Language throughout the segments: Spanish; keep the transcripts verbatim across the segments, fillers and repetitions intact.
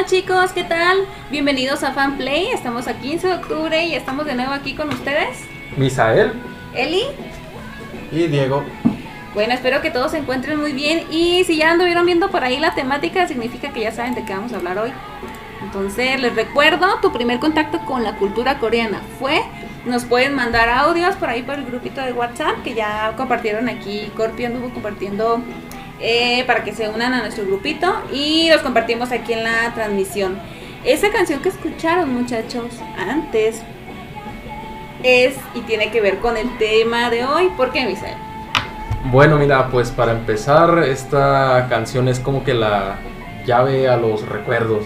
chicos, ¿qué tal? Bienvenidos a Fanplay, estamos a quince de octubre y estamos de nuevo aquí con ustedes. Misael, Eli y Diego. Bueno, espero que todos se encuentren muy bien y si ya anduvieron viendo por ahí la temática, significa que ya saben de qué vamos a hablar hoy. Entonces, les recuerdo, tu primer contacto con la cultura coreana fue, nos pueden mandar audios por ahí por el grupito de WhatsApp que ya compartieron aquí, Corpi anduvo compartiendo eh, para que se unan a nuestro grupito y los compartimos aquí en la transmisión. Esa canción que escucharon, muchachos, antes es y tiene que ver con el tema de hoy. ¿Por qué, Misael? bueno, mira, pues para empezar, esta canción es como que la llave a los recuerdos.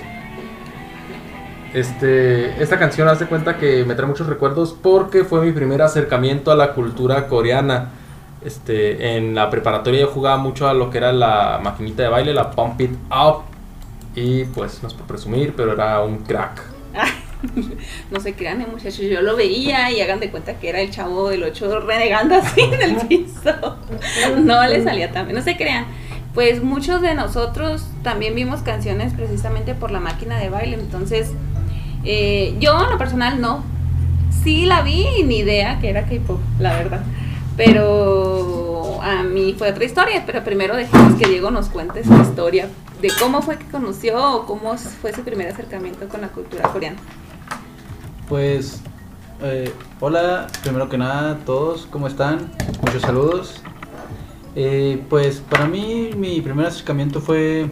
Este, esta canción hace cuenta que me trae muchos recuerdos porque fue mi primer acercamiento a la cultura coreana. Este, en la preparatoria yo jugaba mucho a lo que era la maquinita de baile, la Pump It Up. Y pues, no es por presumir, pero era un crack. No se crean, eh, muchachos, yo lo veía y hagan de cuenta que era el Chavo del Ocho renegando así en el piso. No le salía tan bien, no se crean. Pues muchos de nosotros también vimos canciones precisamente por la máquina de baile. Entonces, eh, yo en lo personal no. Sí la vi y ni idea que era K-pop, la verdad. Pero a mí fue otra historia. Pero primero dejemos que Diego nos cuente su historia de cómo fue que conoció o cómo fue su primer acercamiento con la cultura coreana. Pues, eh, hola, primero que nada, todos, ¿cómo están? Muchos saludos. Eh, pues para mí mi primer acercamiento fue,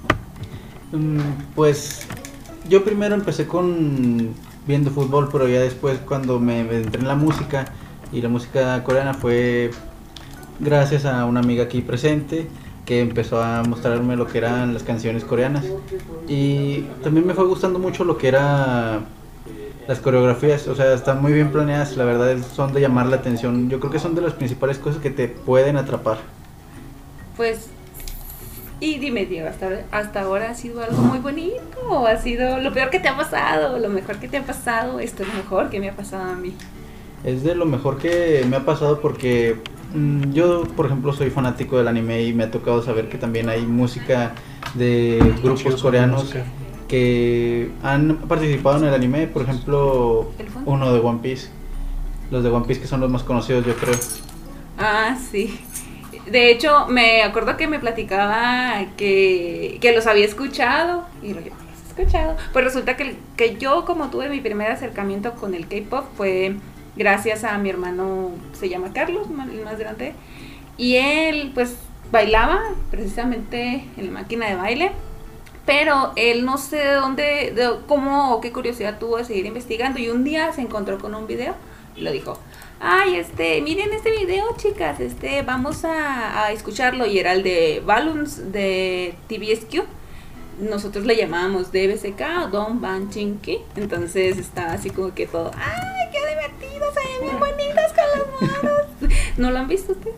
um, pues yo primero empecé con viendo fútbol, pero ya después cuando me, me entré en la música y la música coreana fue gracias a una amiga aquí presente que empezó a mostrarme lo que eran las canciones coreanas y también me fue gustando mucho lo que era las coreografías, o sea, están muy bien planeadas, la verdad son de llamar la atención. Yo creo que son de las principales cosas que te pueden atrapar. Pues, y dime, Diego, ¿hasta, hasta ahora ha sido algo muy bonito? ¿O ha sido lo peor que te ha pasado? ¿O lo mejor que te ha pasado? Esto es lo mejor que me ha pasado a mí. Es de lo mejor que me ha pasado porque mmm, yo, por ejemplo, soy fanático del anime y me ha tocado saber que también hay música de grupos coreanos que han participado en el anime, por ejemplo, uno de One Piece. Los de One Piece que son los más conocidos, yo creo. Ah, sí. De hecho, me acuerdo que me platicaba que, que los había escuchado. Y lo que los he escuchado. Pues resulta que, que yo, como tuve mi primer acercamiento con el K-pop, fue gracias a mi hermano, se llama Carlos, el más grande. Y él, pues, bailaba precisamente en la máquina de baile. Pero él no sé de dónde, de cómo o qué curiosidad tuvo de seguir investigando. Y un día se encontró con un video y lo dijo: ay, este, miren este video, chicas, este, vamos a, a escucharlo. Y era el de Balloons de T V S Q. Nosotros le llamábamos D B C K o Don Ban Chinky. Entonces estaba así como que todo, ay, qué divertido, se ven bien bonitas con las manos. ¿No lo han visto ustedes?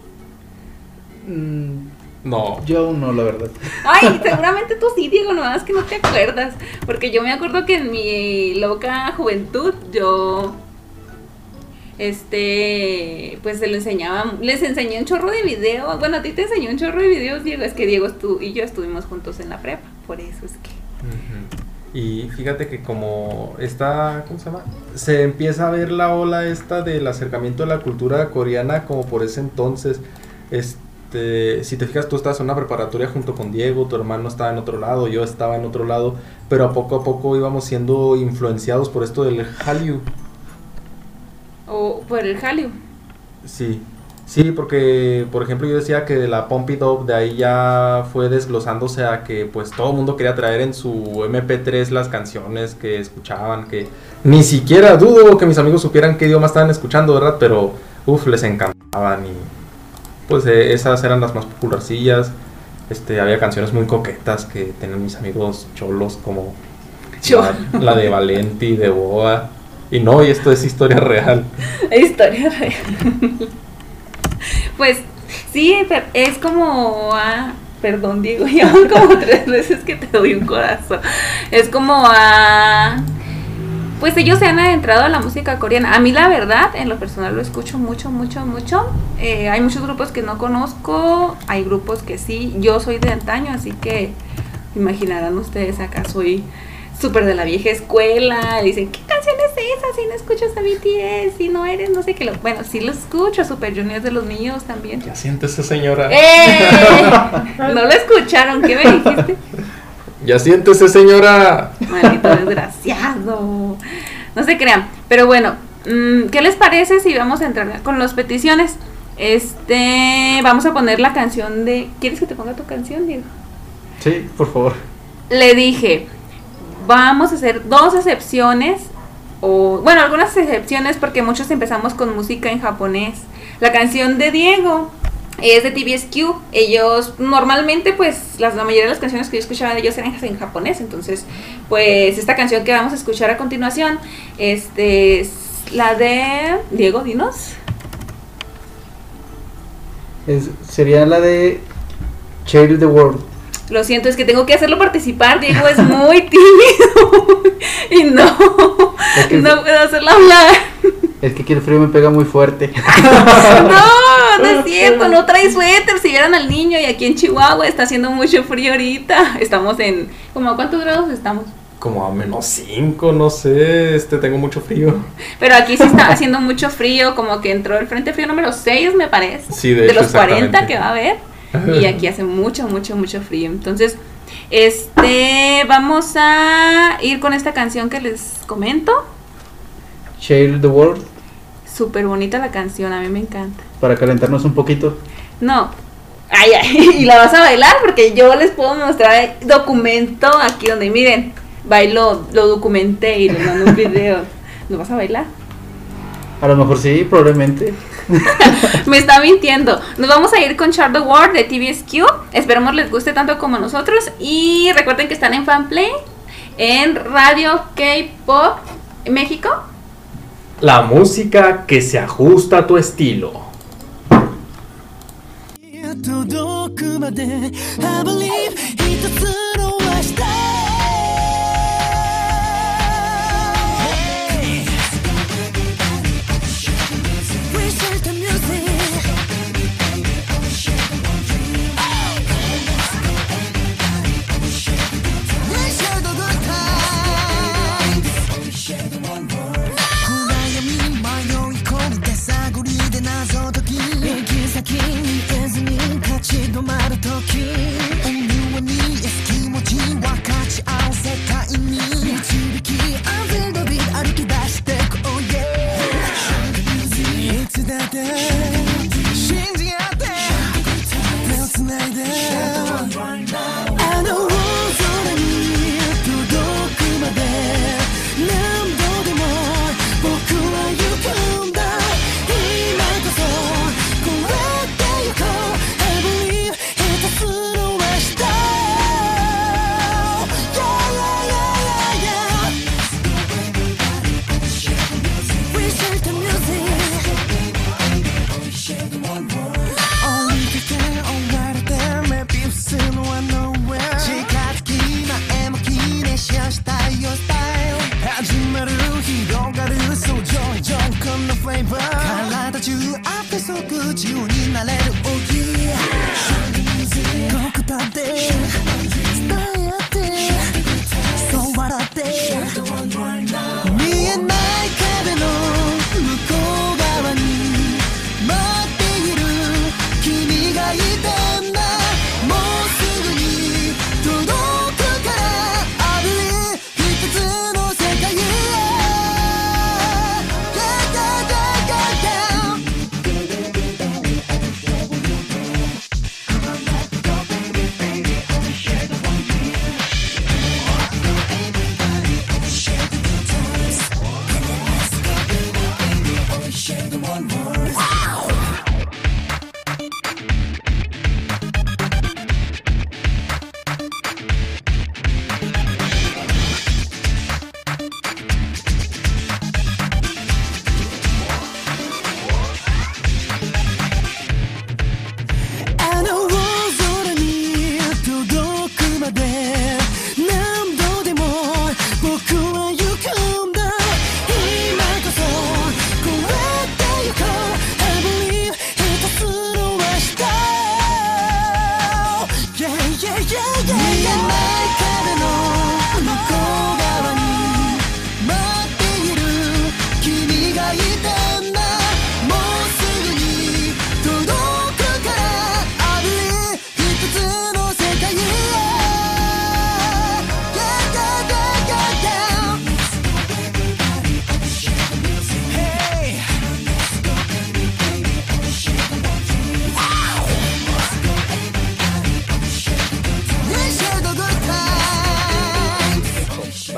Mm. No. Yo no, la verdad. Ay, seguramente tú sí, Diego, no es que no te acuerdas. Porque yo me acuerdo que en mi loca juventud yo, este, pues se le enseñaba, les enseñé un chorro de videos. Bueno, a ti te enseñé un chorro de videos, Diego. Es que Diego estu y yo estuvimos juntos en la prepa, por eso es que. Uh-huh. Y fíjate que como esta, ¿cómo se llama? Se empieza a ver la ola esta del acercamiento a la cultura coreana como por ese entonces. Este, Este, si te fijas, tú estabas en una preparatoria junto con Diego, tu hermano estaba en otro lado, yo estaba en otro lado, pero a poco a poco íbamos siendo influenciados por esto del Hallyu. O por el Hallyu. Sí, sí, porque por ejemplo yo decía que de la Pump It Up de ahí ya fue desglosándose a que pues todo el mundo quería traer en su eme pe tres las canciones que escuchaban, que ni siquiera dudo que mis amigos supieran qué idioma estaban escuchando, ¿verdad? Pero uff, les encantaban y pues eh, esas eran las más popularcillas. Este, había canciones muy coquetas que tenían mis amigos cholos, como la, la de Valenti, de Boa. Y no, y esto es historia real. Historia real. Pues sí, es como a... Perdón, Diego, ya como tres veces que te doy un corazón. Es como a... Pues ellos se han adentrado a la música coreana. A mí la verdad, en lo personal lo escucho mucho, mucho, mucho. Eh, hay muchos grupos que no conozco, hay grupos que sí. Yo soy de antaño, así que imaginarán ustedes, acá soy súper de la vieja escuela. Dicen, ¿qué canción es esa si no escuchas a B T S? Si no eres, no sé qué. Lo... Bueno, sí lo escucho, Super Junior es de los míos también. Ya siéntese, señora. ¡Eh! No lo escucharon, ¿qué me dijiste? Ya siéntese, señora. Maldito desgraciado. No se crean. Pero bueno, ¿qué les parece si vamos a entrar con las peticiones? Este, vamos a poner la canción de... ¿Quieres que te ponga tu canción, Diego? Sí, por favor. Le dije, vamos a hacer dos excepciones, o bueno, algunas excepciones porque muchos empezamos con música en japonés. La canción de Diego es de T V S Q. Ellos normalmente, pues, las, la mayoría de las canciones que yo escuchaba de ellos eran en japonés. Entonces, pues, esta canción que vamos a escuchar a continuación, este, es la de... Diego, dinos. Es, sería la de Share the World. Lo siento, es que tengo que hacerlo participar. Diego es muy tímido y no, es que no puedo hacerlo hablar. Es que aquí el frío me pega muy fuerte. No, no es cierto, no trae suéter. Si vieran al niño, y aquí en Chihuahua está haciendo mucho frío ahorita. Estamos en, ¿como a cuántos grados estamos? Como a menos cinco, no sé, este, tengo mucho frío. Pero aquí sí está haciendo mucho frío, como que entró el frente frío número seis, me parece. Sí, de, de hecho, los cuarenta que va a haber. Y aquí hace mucho, mucho, mucho frío. Entonces, este, vamos a ir con esta canción que les comento. Share the World. Súper bonita la canción, a mí me encanta. Para calentarnos un poquito. No. Ay, ay, y la vas a bailar porque yo les puedo mostrar el documento aquí donde, miren, bailo, lo documenté y les mando un video. ¿Lo vas a bailar? A lo mejor sí, probablemente. Me está mintiendo. Nos vamos a ir con Share the World de T V S Q. Esperemos les guste tanto como a nosotros. Y recuerden que están en Fanplay, en Radio K-Pop México. La música que se ajusta a tu estilo. Only when you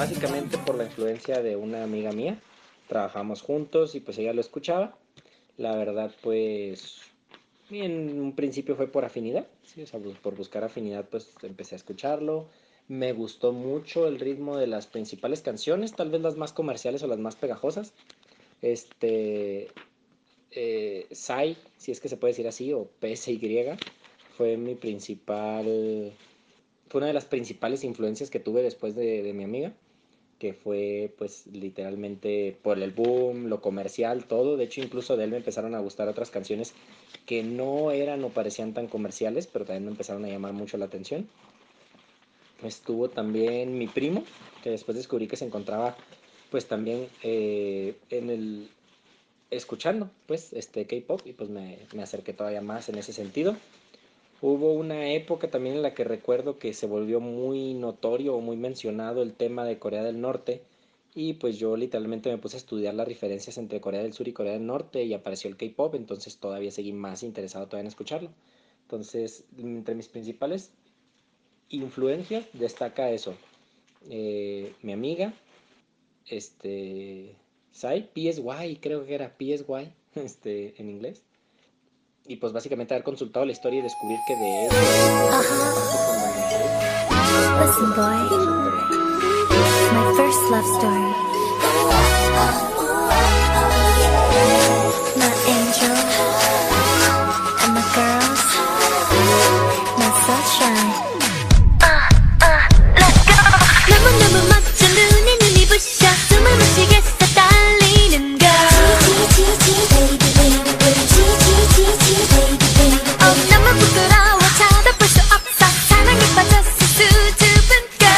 básicamente por la influencia de una amiga mía. Trabajamos juntos y pues ella lo escuchaba. La verdad, pues en un principio fue por afinidad, ¿sí? O sea, pues, por buscar afinidad, pues empecé a escucharlo. Me gustó mucho el ritmo de las principales canciones, tal vez las más comerciales o las más pegajosas. Este, eh, Psy, si es que se puede decir así, o P S Y, fue mi principal, fue una de las principales influencias que tuve después de, de mi amiga, que fue pues literalmente por el boom, lo comercial, todo. De hecho, incluso de él me empezaron a gustar otras canciones que no eran o parecían tan comerciales, pero también me empezaron a llamar mucho la atención. Estuvo también mi primo, que después descubrí que se encontraba pues también eh, en el escuchando pues este K-pop, y pues me, me acerqué todavía más en ese sentido. Hubo una época también en la que recuerdo que se volvió muy notorio o muy mencionado el tema de Corea del Norte, y pues yo literalmente me puse a estudiar las diferencias entre Corea del Sur y Corea del Norte y apareció el K-pop, entonces todavía seguí más interesado todavía en escucharlo. Entonces, entre mis principales influencias destaca eso, eh, mi amiga, este, Psy, P S Y, creo que era P S Y, este, en inglés. Y pues básicamente haber consultado la historia y descubrir que de hecho Listen, boy, my first love story. My angel and my girls, my sunshine. 너무 너무 멋져 눈에 눈이 부셔 숨을 못 쉬겠어 떨리는 걸. Oh, 너무 부끄러워 쳐다볼 수 없어 사랑에 빠졌어 수줍은 걸.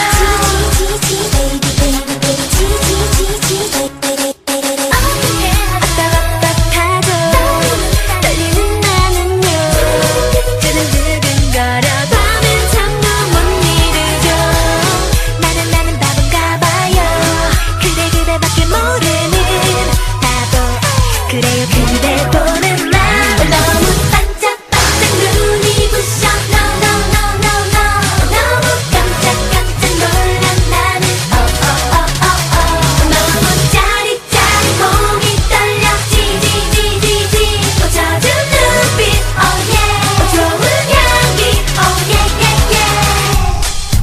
왔다 갔다 하고 떨리는 나는요 두근두근거려 밤엔 잠도 못 이루죠. 나는 나는 바본가 봐요. 그대 그대밖에 모르는 바보. 그래요 그대 보는 말 너무 반짝반짝 눈이 부셔. No no no no no 너무 깜짝깜짝 놀란 나는 oh oh oh oh oh. 너무 짜릿짜릿 몸이 떨려 지지지지지 꽂혀준 눈빛 oh yeah 좋은 향기 oh yeah yeah yeah.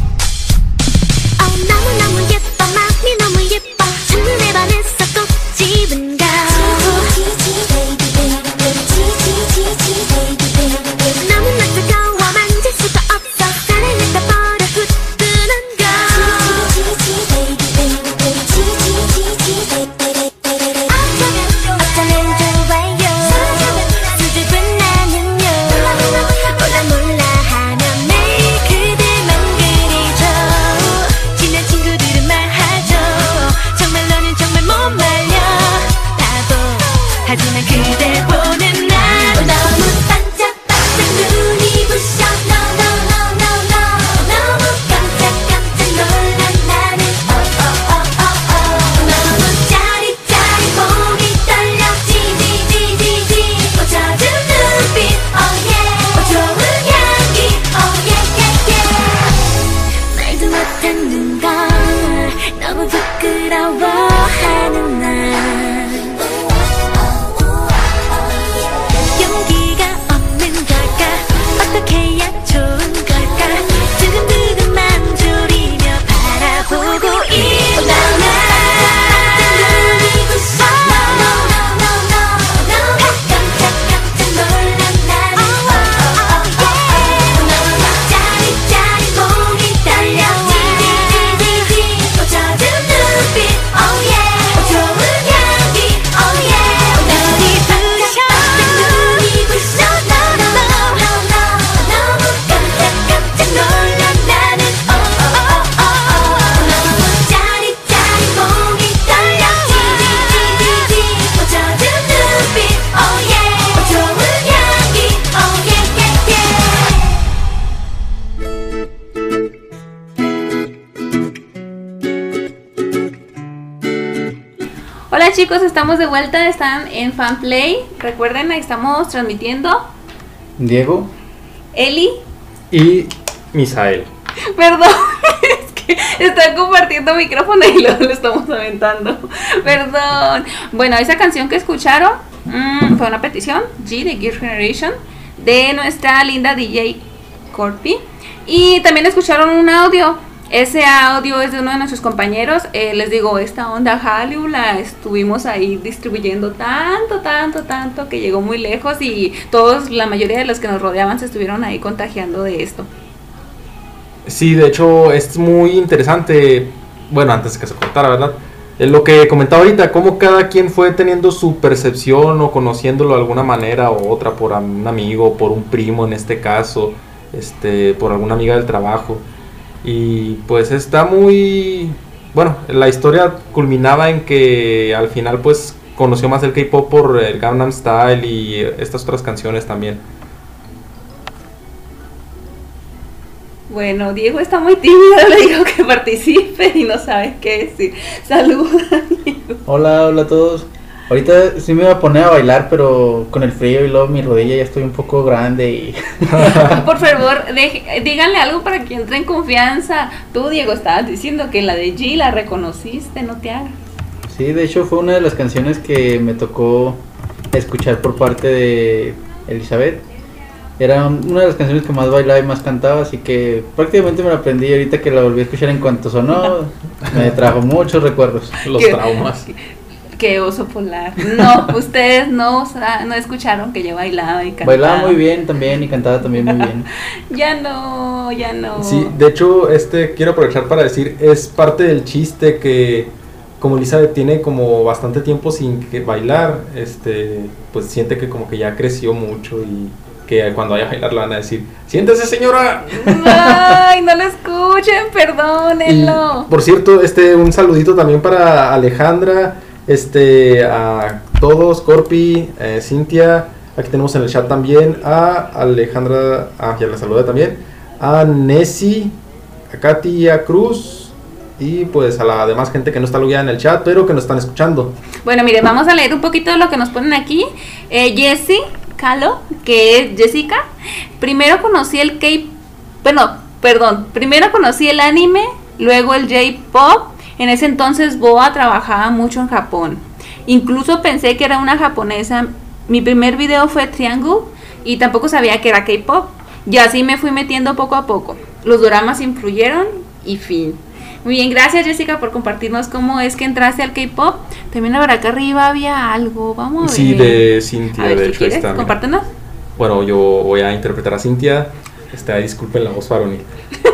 Oh 너무너무 예뻐 마음이 너무 예뻐 첫눈에 반했어 꼭 집은 가. 너무나 뜨거워 만질 수가 없어 사랑을 다 버려 굳드는 걸. 어쩌면 좋아요 수줍은 나는요 몰라 몰라 하면 매일 그대만 그리죠. 친한 친구들은 말하죠 정말 너는 정말 못 말려 바보. 하지만 그대 보는 날 너무 반짝반짝 눈이 부셔. No no no no no 너무 깜짝깜짝 놀란 나는 oh oh oh oh oh. 너무 짜릿짜릿 몸이 떨려 지지지지지 꽂혀준 눈빛 oh yeah 좋은 향기 oh yeah yeah yeah. 말도 못하는 걸 너무 부끄러워하는 날 용기가 없는 걸까 어떻게 해야 좋은 걸까 두근두근만 졸이며 바라보고 있는 눈이 부셔. No no no no no 깜짝깜짝 놀란 나는 oh oh oh oh. 너무 짜릿짜릿 몸이 떨려 지지지지지 꽂혀준 눈빛 oh yeah 좋은 향기 oh yeah. 눈이 부셔 눈이 부셔 no no no no 너무 깜짝깜짝 놀란 나는 oh oh oh oh. 너무 짜릿짜릿 몸이 떨려 지지지지지 꽂혀준 눈빛 oh yeah 좋은 향기 oh yeah yeah yeah. Hola chicos, estamos de vuelta, están en Fanplay. Recuerden, ahí estamos transmitiendo. Diego Eli, Y Misael. perdón, es que Está compartiendo micrófono y lo, lo estamos aventando. Perdón. Bueno, esa canción que escucharon mmm, fue una petición, G de Gear Generation, de nuestra linda D J Corpi. Y también escucharon un audio. Ese audio es de uno de nuestros compañeros. Eh, les digo, esta onda Hallyu la estuvimos ahí distribuyendo tanto, tanto, tanto que llegó muy lejos y todos, la mayoría de los que nos rodeaban se estuvieron ahí contagiando de esto. Sí, de hecho es muy interesante, bueno, antes de que se cortara, ¿verdad? Eh, lo que comentaba ahorita, cómo cada quien fue teniendo su percepción o conociéndolo de alguna manera u otra, por un amigo, por un primo en este caso, este, por alguna amiga del trabajo. Y pues está muy... Bueno, la historia culminaba en que al final pues conoció más el K-pop por el Gangnam Style y estas otras canciones también. Bueno, Diego está muy tímido, le digo que participe y no sabe qué decir. Saluda, Diego. Hola, hola a todos. Ahorita sí me iba a poner a bailar, pero con el frío y luego mi rodilla ya estoy un poco grande y... Por favor, deje, díganle algo para que entre en confianza. Tú, Diego, estabas diciendo que la de G la reconociste, no te hagas. Sí, de hecho fue una de las canciones que me tocó escuchar por parte de Elizabeth. Era una de las canciones que más bailaba y más cantaba, así que prácticamente me la aprendí. Ahorita que la volví a escuchar en cuanto sonó, me trajo muchos recuerdos. Los ¿Qué? traumas. Qué oso polar. No, ustedes no, no escucharon que yo bailaba y cantaba. Bailaba muy bien también y cantaba también muy bien. Ya no, ya no. Sí, de hecho, este quiero aprovechar para decir, es parte del chiste que como Elizabeth tiene como bastante tiempo sin que bailar, este, pues siente que como que ya creció mucho y que cuando vaya a bailar le van a decir, siéntese señora. Ay, no lo escuchen, perdónenlo. Y, por cierto, este, un saludito también para Alejandra, este, a todos, Corpi, eh, Cintia, aquí tenemos en el chat también a Alejandra, ah, ya la saludé también, a Nessie, a Katia Cruz y pues a la demás gente que no está logueada en el chat, pero que nos están escuchando. Bueno, miren, vamos a leer un poquito de lo que nos ponen aquí. Eh, Jessie Calo, que es Jessica, primero conocí el K, bueno, perdón, primero conocí el anime, luego el J-pop. En ese entonces Boa trabajaba mucho en Japón. Incluso pensé que era una japonesa. Mi primer video fue Triangle y tampoco sabía que era K-pop. Y así me fui metiendo poco a poco. Los doramas influyeron y fin. Muy bien, gracias Jessica por compartirnos cómo es que entraste al K-pop. También ahora acá arriba había algo, vamos a ver. Sí, de Cintia, a ver, de ¿qué hecho quieres? está. Compártenos. Bueno, yo voy a interpretar a Cintia. Este, disculpen la voz varonil.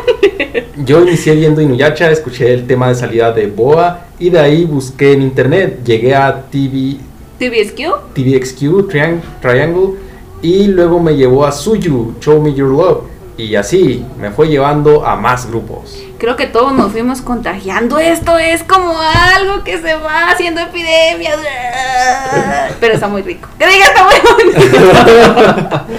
Yo inicié viendo Inuyasha, escuché el tema de salida de Boa y de ahí busqué en internet, llegué a T V ¿T V X Q? T V X Q, Triang- Triangle y luego me llevó a Suyu, Show Me Your Love y así me fue llevando a más grupos. Creo que todos nos fuimos contagiando. Esto es como algo que se va haciendo epidemia. Pero está muy rico. Que diga, está muy bonito.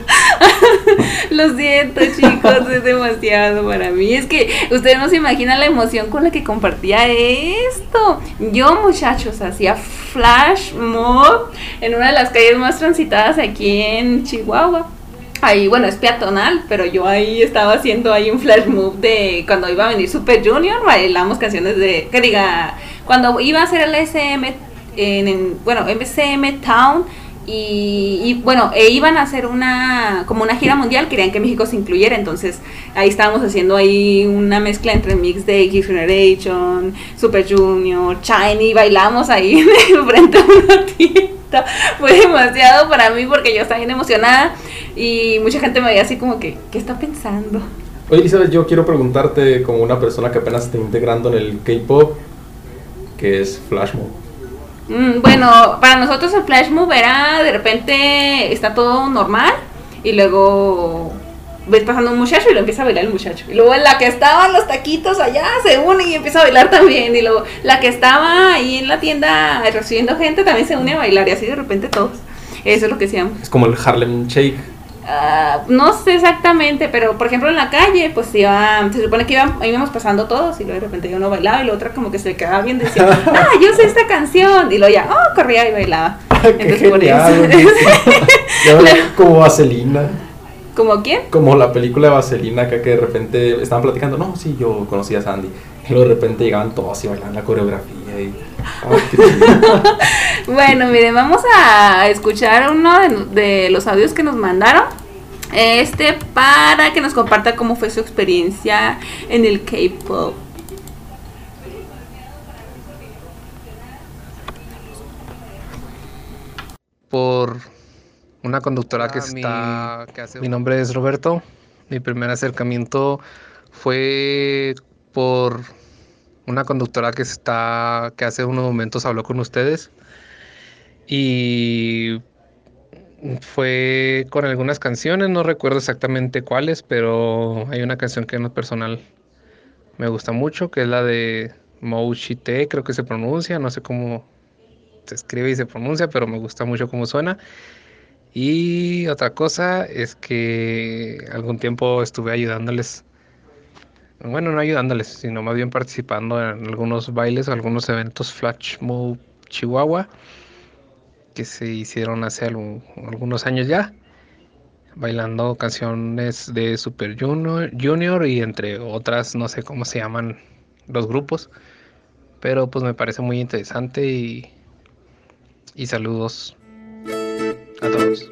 Lo siento, chicos, es demasiado para mí. Es que ustedes no se imaginan la emoción con la que compartía esto. Yo, muchachos, hacía flash mob en una de las calles más transitadas aquí en Chihuahua. Ahí, bueno, es peatonal, pero yo ahí estaba haciendo ahí un flash move de cuando iba a venir Super Junior, bailamos canciones de, que diga, cuando iba a hacer el S M, en, en, bueno, M C M Town, y, y bueno, e iban a hacer una, como una gira mundial, querían que México se incluyera, entonces ahí estábamos haciendo ahí una mezcla entre mix de Gear Generation, Super Junior, Shiny, bailamos ahí frente a una tienda. Fue demasiado para mí porque yo estaba bien emocionada y mucha gente me veía así como que, ¿qué está pensando? Oye Elizabeth, yo quiero preguntarte como una persona que apenas está integrando en el K-pop, ¿qué es flash mob? Mm, bueno, para nosotros el flash move era de repente está todo normal y luego ves pasando un muchacho y lo empieza a bailar el muchacho. Y luego la que estaba en los taquitos allá se une y empieza a bailar también. Y luego la que estaba ahí en la tienda recibiendo gente también se une a bailar y así de repente todos. Eso es lo que hacíamos. Es como el Harlem Shake. Uh, no sé exactamente, pero por ejemplo en la calle pues iba, se supone que iban, íbamos pasando todos y luego de repente uno bailaba y la otra como que se quedaba bien, decía, ah, yo sé esta canción, y luego ya, oh, corría y bailaba. Qué Entonces, por genial, eso. ya ves, como vaselina. ¿Como quién? Como la película de Vaselina, acá que de repente estaban platicando, no, sí, yo conocí a Sandy. Y luego de repente llegaban todos y bailaban la coreografía y... Ay, qué chido. Bueno, miren, vamos a escuchar uno de, de los audios que nos mandaron. Este, para que nos comparta cómo fue su experiencia en el K-pop. Por una conductora que Hola, está... mi, que hace- mi nombre es Roberto. Mi primer acercamiento fue por una conductora que está que hace unos momentos habló con ustedes y fue con algunas canciones, no recuerdo exactamente cuáles, pero hay una canción que en lo personal me gusta mucho, que es la de Mouchite, creo que se pronuncia, no sé cómo se escribe y se pronuncia, pero me gusta mucho cómo suena. Y otra cosa es que algún tiempo estuve ayudándoles, bueno, no ayudándoles, sino más bien participando en algunos bailes o algunos eventos Flash Mob Chihuahua que se hicieron hace algún- algunos años ya, bailando canciones de Super Junior, Junior y entre otras, no sé cómo se llaman los grupos, pero pues me parece muy interesante y, y saludos a todos.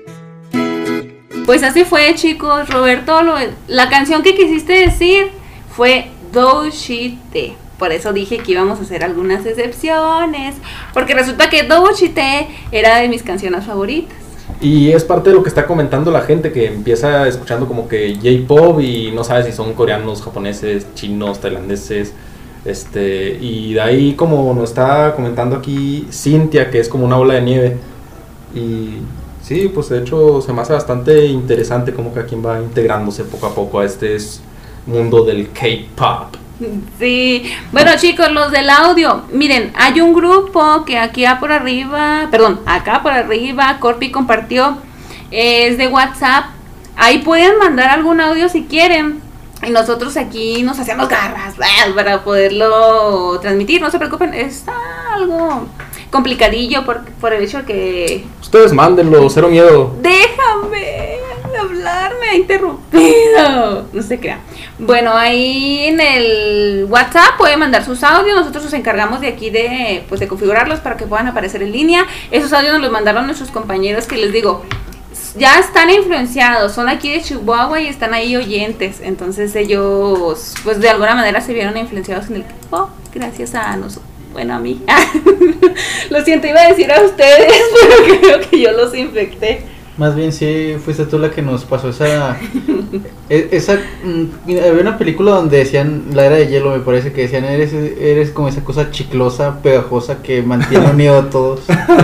Pues así fue, chicos. Roberto, lo- la canción que quisiste decir fue Douchite. Por eso dije que íbamos a hacer algunas excepciones, porque resulta que Douchite era de mis canciones favoritas. Y es parte de lo que está comentando la gente, que empieza escuchando como que J-pop y no sabe si son coreanos, japoneses, chinos, tailandeses. Este, y de ahí, como nos está comentando aquí Cintia, que es como una bola de nieve. Y sí, pues de hecho se me hace bastante interesante como que quien va integrándose poco a poco a este s- mundo del K-pop. Sí, bueno, chicos, los del audio, miren, hay un grupo que aquí a por arriba, perdón, acá por arriba, Corpi compartió, es de WhatsApp. Ahí pueden mandar algún audio si quieren. Y nosotros aquí nos hacemos garras ¡ah! Para poderlo transmitir. No se preocupen, está algo complicadillo por, por el hecho que... Ustedes mándenlo, cero miedo. Déjame hablar, me ha interrumpido. No se crean. Bueno, ahí en el WhatsApp pueden mandar sus audios. Nosotros nos encargamos de aquí de, pues, de configurarlos para que puedan aparecer en línea. Esos audios nos los mandaron nuestros compañeros que les digo, ya están influenciados, son aquí de Chihuahua y están ahí oyentes. Entonces ellos, pues de alguna manera se vieron influenciados en el K-pop gracias a nosotros. Bueno, a mí. Lo siento, iba a decir a ustedes, pero creo que yo los infecté. Más bien sí, fuiste tú la que nos pasó esa... e- esa mm, había una película donde decían, la era de hielo me parece, que decían, eres, eres como esa cosa chiclosa, pegajosa que mantiene unido a todos.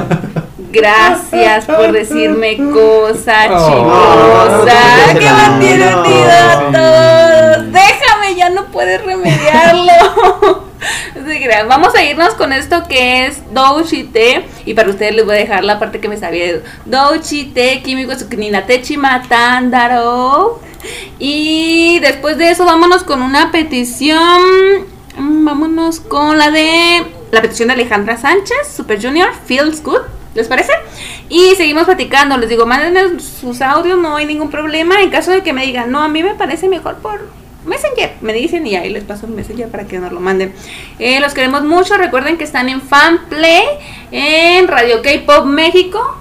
Gracias por decirme cosa Oh, chiclosa, no, no, que no, mantiene no, unido a no. todos. Déjame, ya no puedes remediarlo. No se crean. Vamos a irnos con esto que es Douchite. Y para ustedes les voy a dejar la parte que me sabía de Douchite, Kimiko Tsukuninate Matandaro. Y después de eso vámonos con una petición. Mm, Vámonos con la de la petición de Alejandra Sánchez, Super Junior, Feels Good. ¿Les parece? Y seguimos platicando. Les digo, mándenme sus audios, no hay ningún problema. En caso de que me digan, no, a mí me parece mejor por Messenger, me dicen y ahí les paso el Messenger para que nos lo manden. Eh, los queremos mucho. Recuerden que están en Fanplay, en Radio K-Pop México.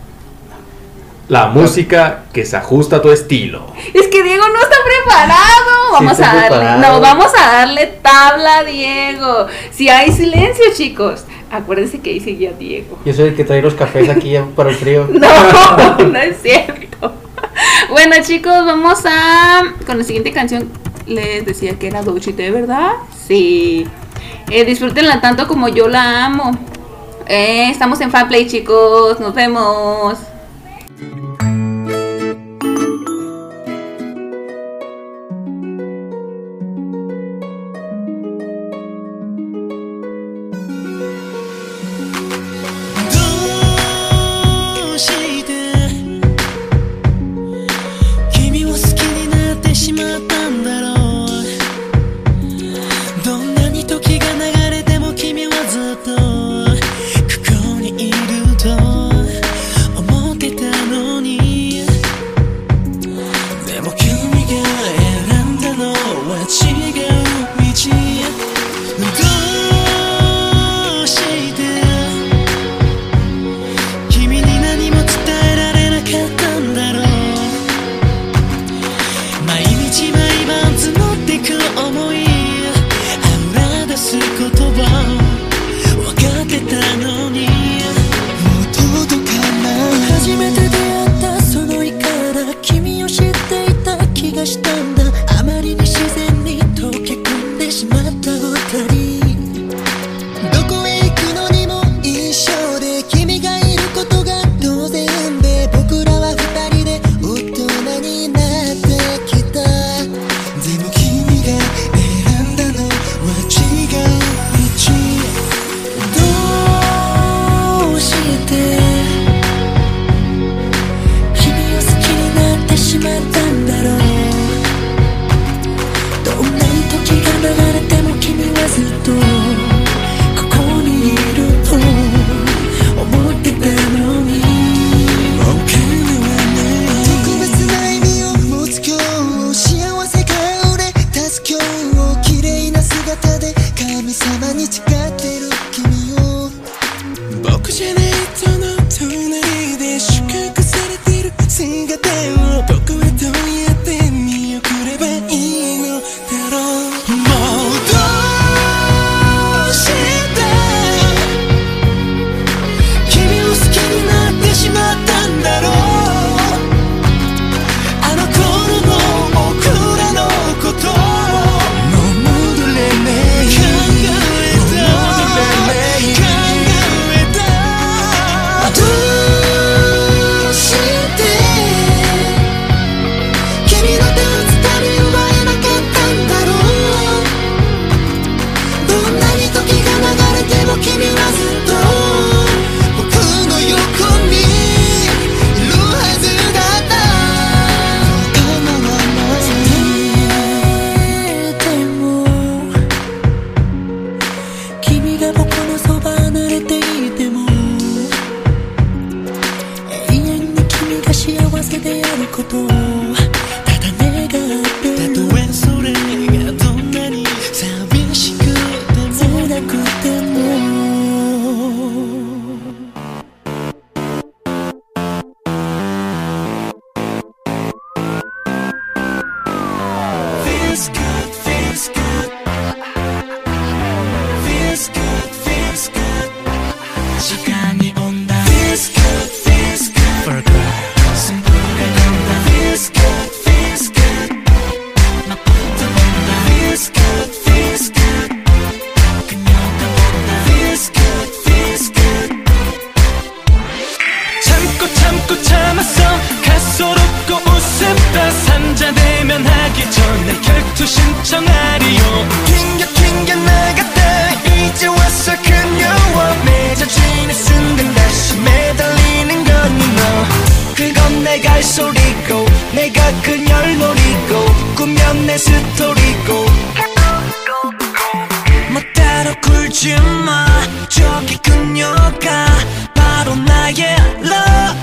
La música que se ajusta a tu estilo. Es que Diego no está preparado. Vamos Sí, a estoy darle, preparado. no, vamos a darle tabla a Diego. Si hay silencio, chicos, acuérdense que ahí seguía Diego. Yo soy el que trae los cafés aquí para el frío. No, no es cierto. Bueno, chicos, vamos a con la siguiente canción. Les decía que era Douchite, ¿verdad? Sí. Eh, disfrútenla tanto como yo la amo. Eh, estamos en Fanplay, chicos. Nos vemos. 튕겨 튕겨 나갔다 이제 와서 그녀와 맺어지는 순간 다시 매달리는 건 너. 그건 내가 할 소리고 내가 그녀를 노리고 꾸면 내 스토리고 뭐 따로 굴지마 저기 그녀가 바로 나의 love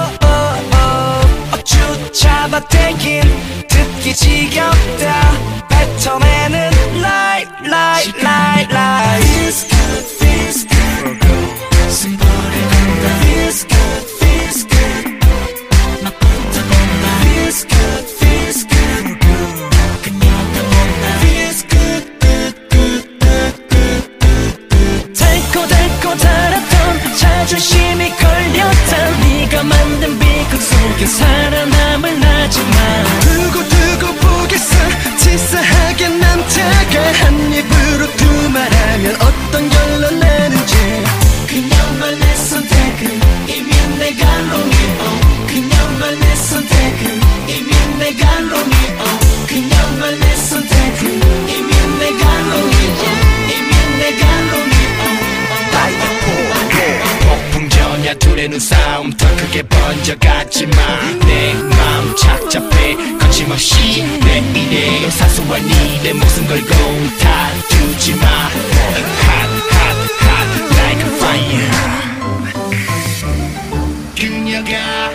어쭈 잡아대긴 듣기 지겹다 뱉어내는 lie lie lie lie Feels good feels good 숨버릴 건다 Feels good feels good 막 붙어본다 Feels good feels good 그녀가 본다 Feels good good good good good good 달고 달고 달았던 자존심이 걸렸던 네가 만든 비극 속에 살아남을 나지만 두고 두고 보겠어 치사하게 남자가 한 입으로 두 말하면 어떤 결론 나는지 그녀만 내 선택은 이미 내가 롱이오 그녀만 내 선택은 이미 내가 롱이오 그녀만 내 선택은 이미 내가 롱이오 이미 내가 롱이오 폭풍전야 둘의 눈싸움 더 크게 번져갔지만 내 마음 착잡해 거침없이 내일의 사소한 일에 목숨 걸고 다투지마 Hot hot hot like a fire 그녀가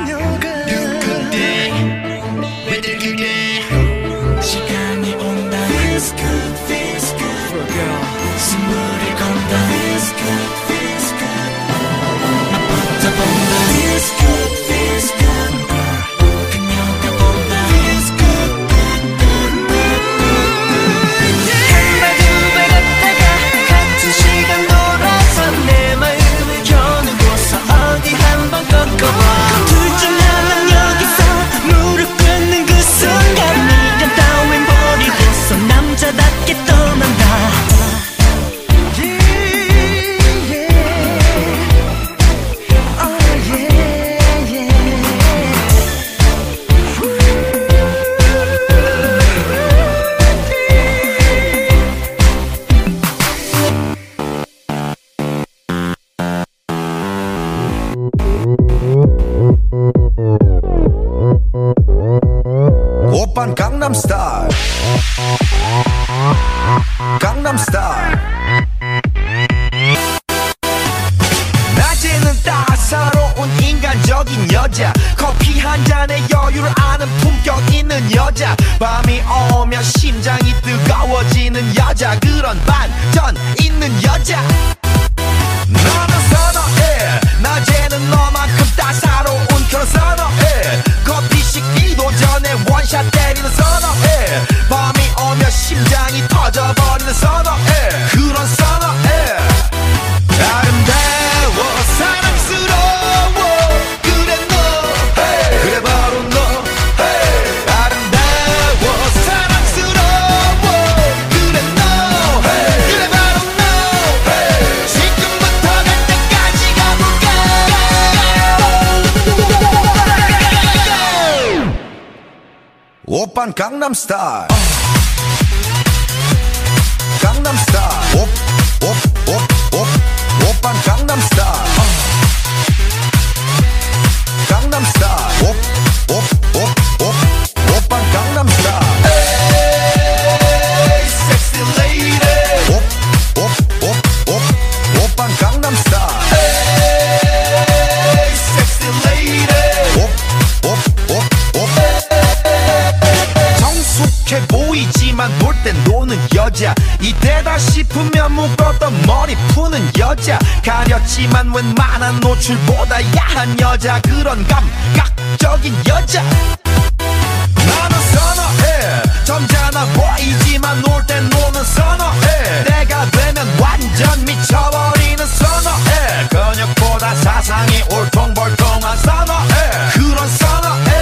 누군데 왜들 그래 시간이 온다 Feels good feels good 숨을 건다 Feels good feels good 나 붙어본다 Feels good feels good 그녀가 본다 Feels good good good good 한발 두발 걷다가 같은 시간 돌아서 내 마음을 겨누고서 어디 한번 꺾어봐 둘 중 하나는 여기서 무릎 꿇는 그 순간 미련 따윈 버리고서 남자답게 떠난다 오빤 강남스타일 강남스타일 낮에는 따사로운 인간적인 여자 커피 한 잔에 여유를 아는 품격 있는 여자 밤이 오면 심장이 뜨거워지는 여자 그런 반전 있는 여자 너는 선호해 낮에는 너만큼 따사로운 그런 선호해 커피 식기도 전에 원샷 때리는 선호해 밤이 오면 심장이 터져버리는 선호해 그런 선호해 아름다워 사랑스러워 그래 너 hey. 그래 바로 너 hey. 아름다워 사랑스러워 그래 너 hey. 그래 바로 너 hey. 지금부터 갈 때까지 가볼까 오빤 강남스타일 강남스타일 옵옵옵옵 오빤 강남스타일 강남스타일 옵옵옵옵 오빤 강남스타일 에이 섹시 레이디 옵옵옵옵 오빤 강남스타일 에이 섹시 레이디 옵옵옵옵 정숙해 보이지만 볼 땐 노는 여자 이때다 싶으면 묶었던 머리 푸는 여자 가렸지만 웬만한 노출보다 야한 여자 그런 감각적인 여자 나는 선호해 점잖아 보이지만 놀 땐 노는 선호해 내가 되면 완전 미쳐버리는 선호해 근육보다 사상이 울퉁불퉁한 선호해 그런 선호해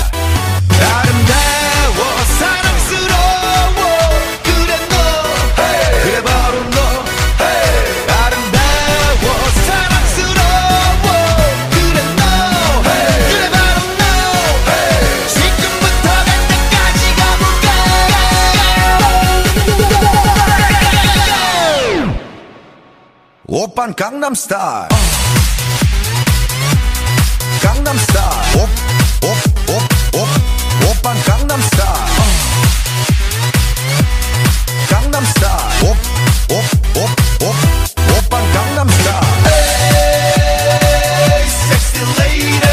아름다워 사랑스러워 그래 너 hey. 그래 바로 너 hey. 아름다워 사랑스러워 그래 너 hey. 그래 바로 너 hey. 지금부터 갈 때까지 가볼까 오빤 강남스타일 강남스타일 옵옵옵옵 오빤 강남스타일 강남스타일 옵옵옵옵 오빤 강남스타일 에이 섹시 레이디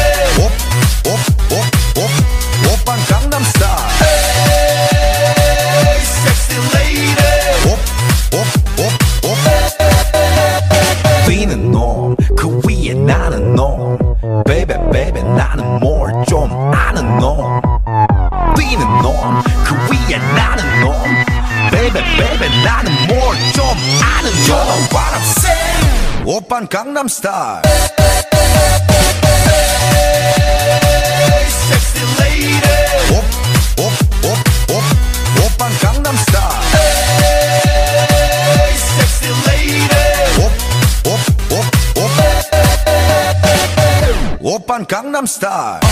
옵옵옵옵 오빤 강남스타일 에이 섹시 레이디 옵옵옵옵 뛰는 놈 그 위에 나는 놈 Baby baby 나는 뭘 좀 아는 놈 뛰는 놈 그 위에 나는 놈 Baby baby 나는 뭘 좀 아는 놈 You know what I'm saying 오빤 강남스타일 Sexy lady 옵옵옵옵 오빤 강남스타일 Sexy lady 옵옵옵옵 오빤 강남스타일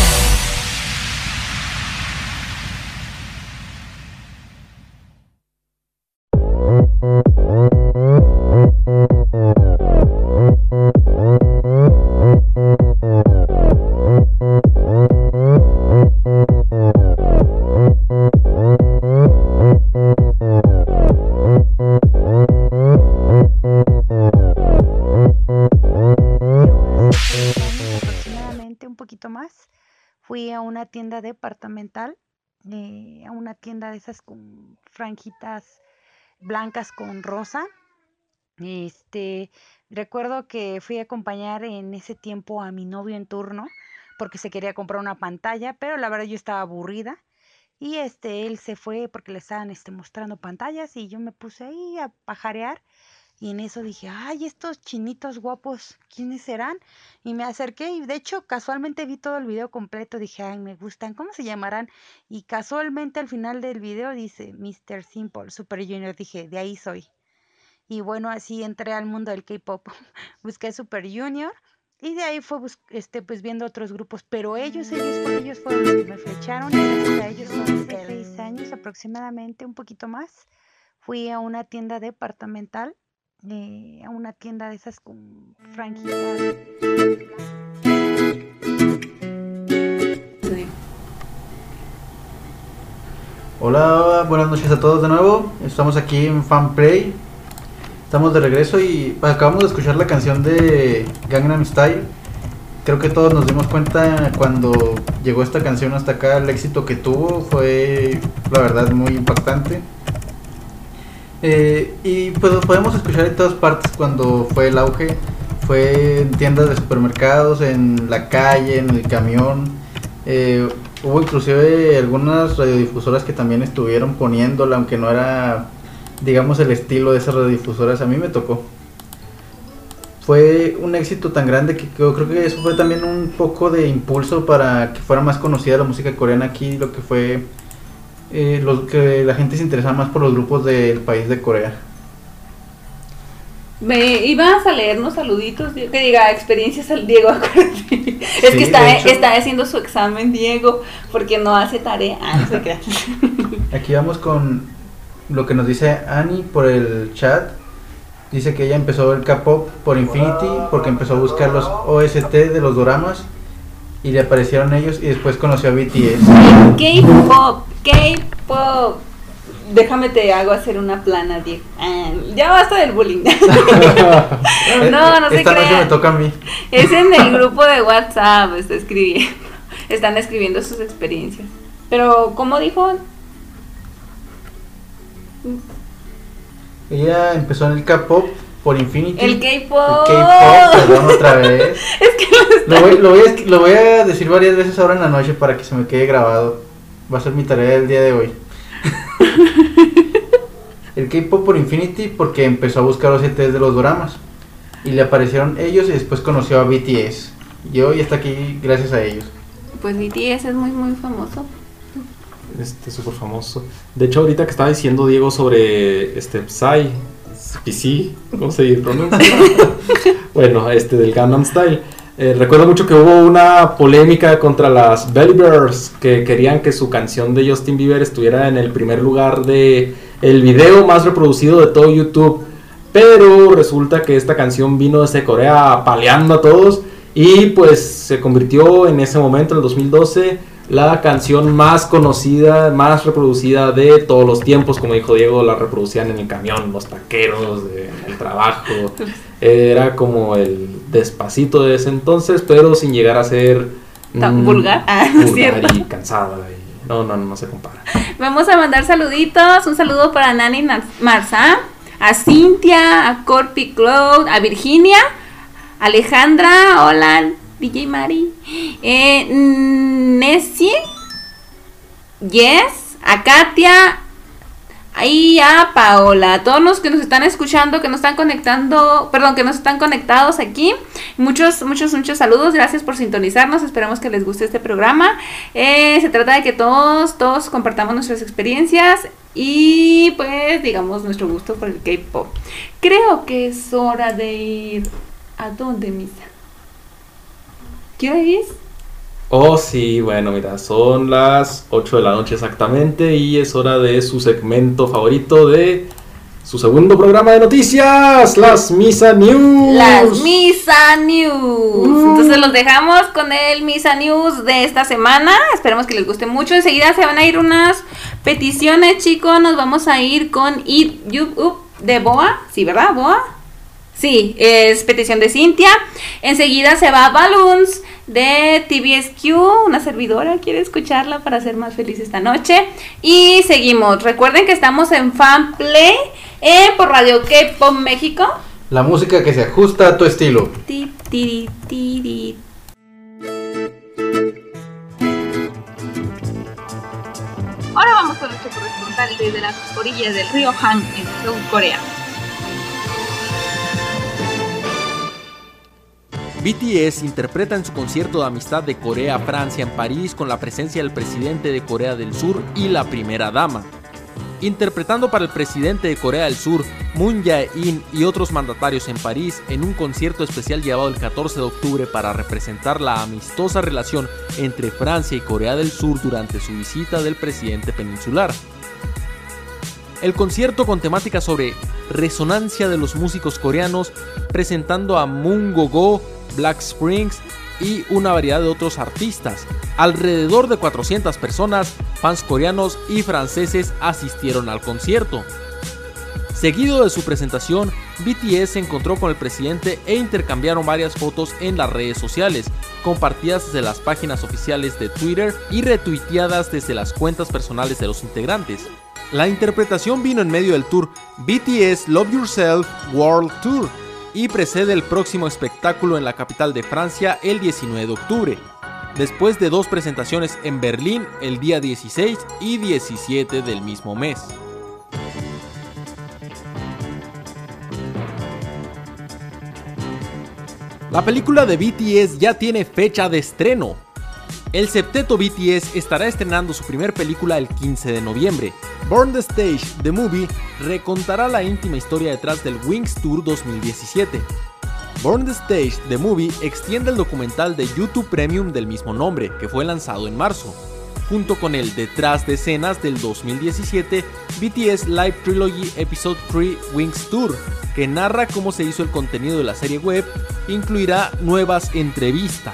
Fui a una tienda departamental, eh, a una tienda de esas con franjitas blancas con rosa. Este, recuerdo que fui a acompañar en ese tiempo a mi novio en turno porque se quería comprar una pantalla, pero la verdad yo estaba aburrida y este, él se fue porque le estaban este, mostrando pantallas y yo me puse ahí a pajarear. Y en eso dije, ay, estos chinitos guapos, ¿quiénes serán? Y me acerqué y de hecho casualmente vi todo el video completo. Dije, ay, me gustan, ¿cómo se llamarán? Y casualmente al final del video dice mister Simple, Super Junior. Dije, de ahí soy. Y bueno, así entré al mundo del K-pop. Busqué Super Junior y de ahí fue este, pues viendo otros grupos. Pero ellos, ellos, fue, ellos fueron los que me flecharon. Y gracias a ellos son seis años aproximadamente, un poquito más. Fui a una tienda departamental. Eh, a una tienda de esas con franjitas. Sí. Hola, buenas noches a todos de nuevo. Estamos aquí en Fanplay. Estamos de regreso y acabamos de escuchar la canción de Gangnam Style. Creo que todos nos dimos cuenta cuando llegó esta canción hasta acá, el éxito que tuvo fue, la verdad, muy impactante. Eh, y pues lo podemos escuchar en todas partes cuando fue el auge. Fue en tiendas de supermercados, en la calle, en el camión. Eh, hubo inclusive algunas radiodifusoras que también estuvieron poniéndola, aunque no era, digamos, el estilo de esas radiodifusoras. A mí me tocó. Fue un éxito tan grande que yo creo que eso fue también un poco de impulso para que fuera más conocida la música coreana aquí, lo que fue eh, lo, que la gente se interesaba más por los grupos del país de Corea. Me ibas a leernos saluditos, que diga experiencias al Diego, acuérdate. Es Sí, que está, de hecho. está haciendo su examen Diego, porque no hace tarea. Ah, no se crea. Aquí vamos con lo que nos dice Annie por el chat. Dice que ella empezó el K-pop por Infinity porque empezó a buscar los O S T de los doramas y le aparecieron ellos y después conoció a B T S. K-pop, K-pop. Déjame te hago hacer una plana, Diego. Ah, ya basta del bullying. No, no se Esta noche me crean. toca a mí. Es en el grupo de WhatsApp, está escribiendo. Están escribiendo sus experiencias. Pero, ¿cómo dijo? Ella empezó en el K-pop por Infinity. El K-pop. El K-pop, perdón, otra vez. Es que lo está- Lo voy, lo, voy a, lo voy a decir varias veces ahora en la noche para que se me quede grabado. Va a ser mi tarea del día de hoy. El K-pop por Infinity porque empezó a buscar O S Ts de los doramas y le aparecieron ellos y después conoció a B T S y hoy está aquí gracias a ellos. Pues B T S es muy, muy famoso. Este, súper famoso. De hecho, ahorita que estaba diciendo Diego sobre este Psy, P C, ¿cómo se pronuncia? Bueno, este del Gangnam Style. Eh, recuerdo mucho que hubo una polémica contra las Believers que querían que su canción de Justin Bieber estuviera en el primer lugar de el video más reproducido de todo YouTube. pero resulta que esta canción vino desde Corea apaleando a todos y pues se convirtió en ese momento, en el dos mil doce, la canción más conocida, más reproducida de todos los tiempos. Como dijo Diego, la reproducían en el camión, los taqueros, en el trabajo. Era como el Despacito de ese entonces, pero sin llegar a ser ¿Tan mm, vulgar? Ah, no es vulgar cierto. y cansada. Y no, no, no se compara. Vamos a mandar saluditos. Un saludo para Nani Marzá, a Cintia, a Corpi Cloud, a Virginia, Alejandra, hola D J Mari, eh, Nessie, Yes, a Katia y a Paola, a todos los que nos están escuchando, que nos están conectando, perdón, que nos están conectados aquí. Muchos, muchos, muchos saludos, gracias por sintonizarnos, esperamos que les guste este programa. Eh, se trata de que todos, todos compartamos nuestras experiencias y pues digamos nuestro gusto por el K-pop. Creo que es hora de ir a dónde, Misa. ¿Qué hora es? Oh, sí, bueno, mira, son las ocho de la noche exactamente y es hora de su segmento favorito de su segundo programa de noticias, las Misa News. Las Misa News. Mm. Entonces los dejamos con el Misa News de esta semana. Esperemos que les guste mucho. Enseguida se van a ir unas peticiones, chicos. Nos vamos a ir con Eat You Up de Boa. Sí, ¿verdad? Boa. Sí, es petición de Cintia. Enseguida se va Balloons de T V S Q. Una servidora quiere escucharla para ser más feliz esta noche. Y seguimos. Recuerden que estamos en Fanplay eh, por Radio K-Pop México. La música que se ajusta a tu estilo. Ti, ti, ti, ti. Ahora vamos con nuestro corresponsal desde las orillas del río Han en Seúl, Corea. B T S interpreta en su concierto de amistad de Corea-Francia en París con la presencia del presidente de Corea del Sur y la primera dama. Interpretando para el presidente de Corea del Sur, Moon Jae-in, y otros mandatarios en París en un concierto especial llevado el catorce de octubre para representar la amistosa relación entre Francia y Corea del Sur durante su visita del presidente peninsular. El concierto, con temática sobre resonancia de los músicos coreanos, presentando a Moon Go-go, Black Springs y una variedad de otros artistas. Alrededor de cuatrocientas personas, fans coreanos y franceses, asistieron al concierto. Seguido de su presentación, B T S se encontró con el presidente e intercambiaron varias fotos en las redes sociales, compartidas desde las páginas oficiales de Twitter y retuiteadas desde las cuentas personales de los integrantes. La interpretación vino en medio del tour B T S Love Yourself World Tour y precede el próximo espectáculo en la capital de Francia el diecinueve de octubre, después de dos presentaciones en Berlín el día dieciséis y diecisiete del mismo mes. La película de B T S ya tiene fecha de estreno. El septeto B T S estará estrenando su primer película el quince de noviembre. Burn the Stage, The Movie, recontará la íntima historia detrás del Wings Tour dos mil diecisiete. Burn the Stage, The Movie extiende el documental de YouTube Premium del mismo nombre, que fue lanzado en marzo, junto con el detrás de escenas del dos mil diecisiete B T S Live Trilogy Episode tres Wings Tour, que narra cómo se hizo el contenido de la serie web e incluirá nuevas entrevistas.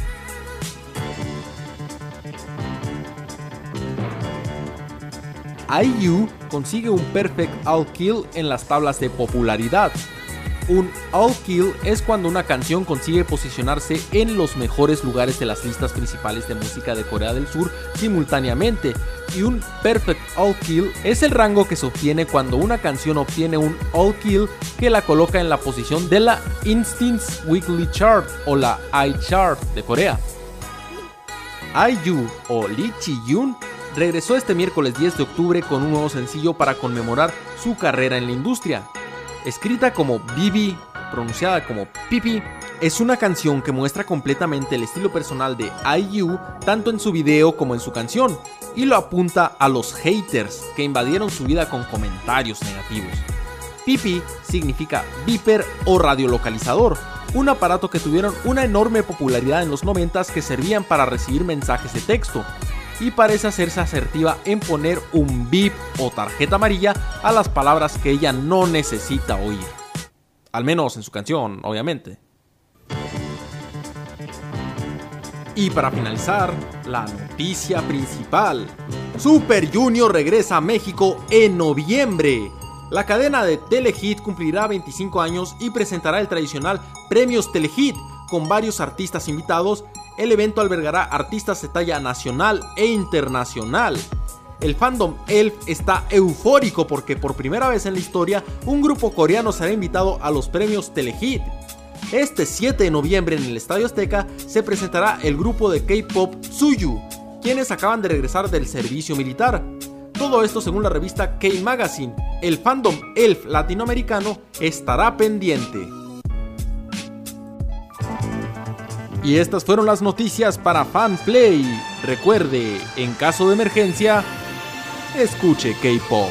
I U consigue un Perfect All Kill en las tablas de popularidad. Un All Kill es cuando una canción consigue posicionarse en los mejores lugares de las listas principales de música de Corea del Sur simultáneamente, y un Perfect All Kill es el rango que se obtiene cuando una canción obtiene un All Kill que la coloca en la posición de la Instincts Weekly Chart o la iChart de Corea. I U o Lee Chi-yoon regresó este miércoles diez de octubre con un nuevo sencillo para conmemorar su carrera en la industria. Escrita como Bibi, pronunciada como Pipi, es una canción que muestra completamente el estilo personal de I U, tanto en su video como en su canción, y lo apunta a los haters que invadieron su vida con comentarios negativos. Pipi significa beeper o radiolocalizador, un aparato que tuvieron una enorme popularidad en los noventas que servían para recibir mensajes de texto. y parece hacerse asertiva en poner un bip o tarjeta amarilla a las palabras que ella no necesita oír. Al menos en su canción, obviamente. Y para finalizar, la noticia principal. Super Junior regresa a México en noviembre. La cadena de Telehit cumplirá veinticinco años y presentará el tradicional Premios Telehit con varios artistas invitados. El evento albergará artistas de talla nacional e internacional. El fandom Elf está eufórico porque por primera vez en la historia un grupo coreano será invitado a los premios Telehit. Este siete de noviembre en el Estadio Azteca se presentará el grupo de K-pop Suyu, quienes acaban de regresar del servicio militar. Todo esto según la revista K-Magazine. El fandom Elf latinoamericano estará pendiente. Y estas fueron las noticias para Fanplay. Recuerde, en caso de emergencia, escuche K-pop.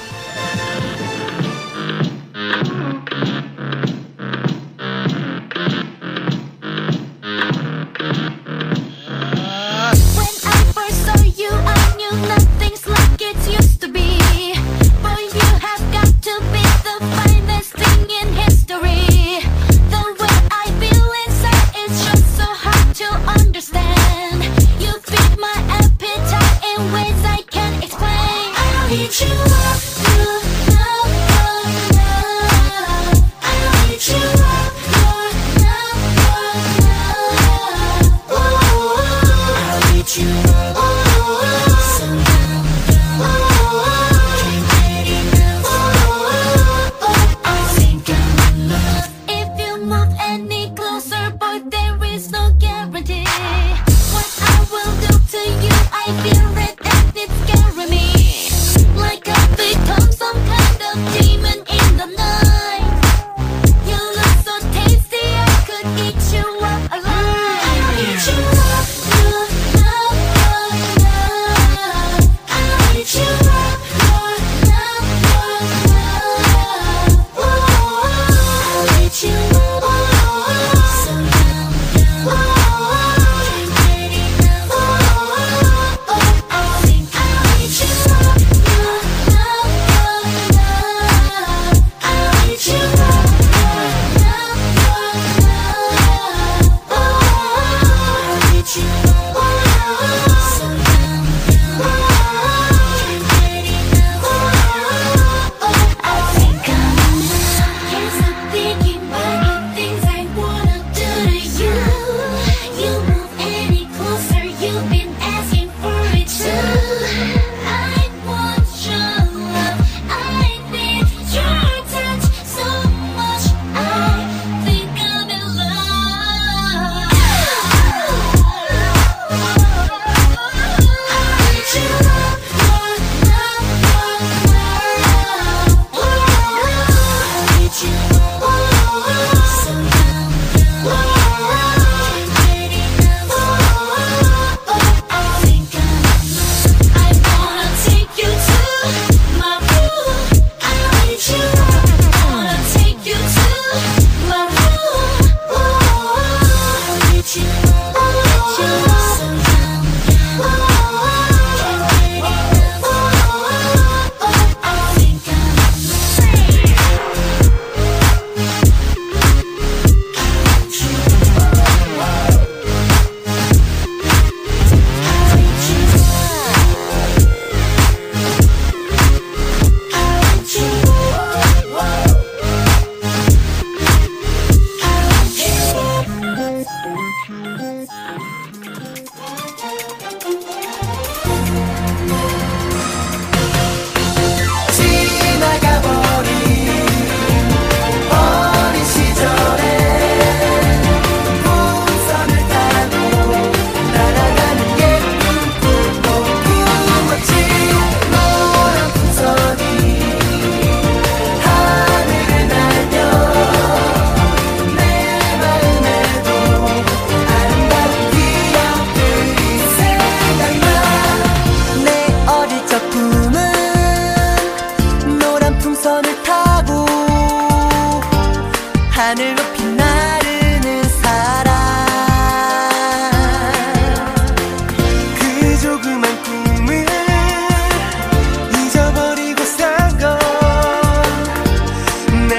조그만 꿈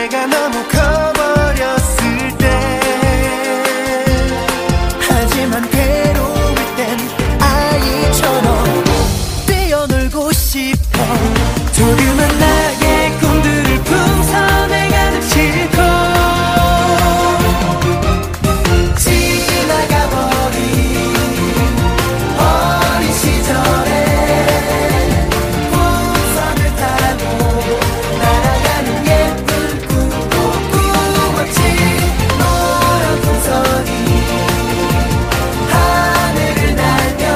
내가 너무 커버렸을 때 하지만 괴로울 땐 아이처럼 뛰어놀고 싶어 조그만 나의 꿈들을 풍선에 가득 싣고 지나가버린 어린 시절에 풍선을 타고 날아가는 예쁜 꿈도 꾸었지 노란 풍선이 하늘을 날며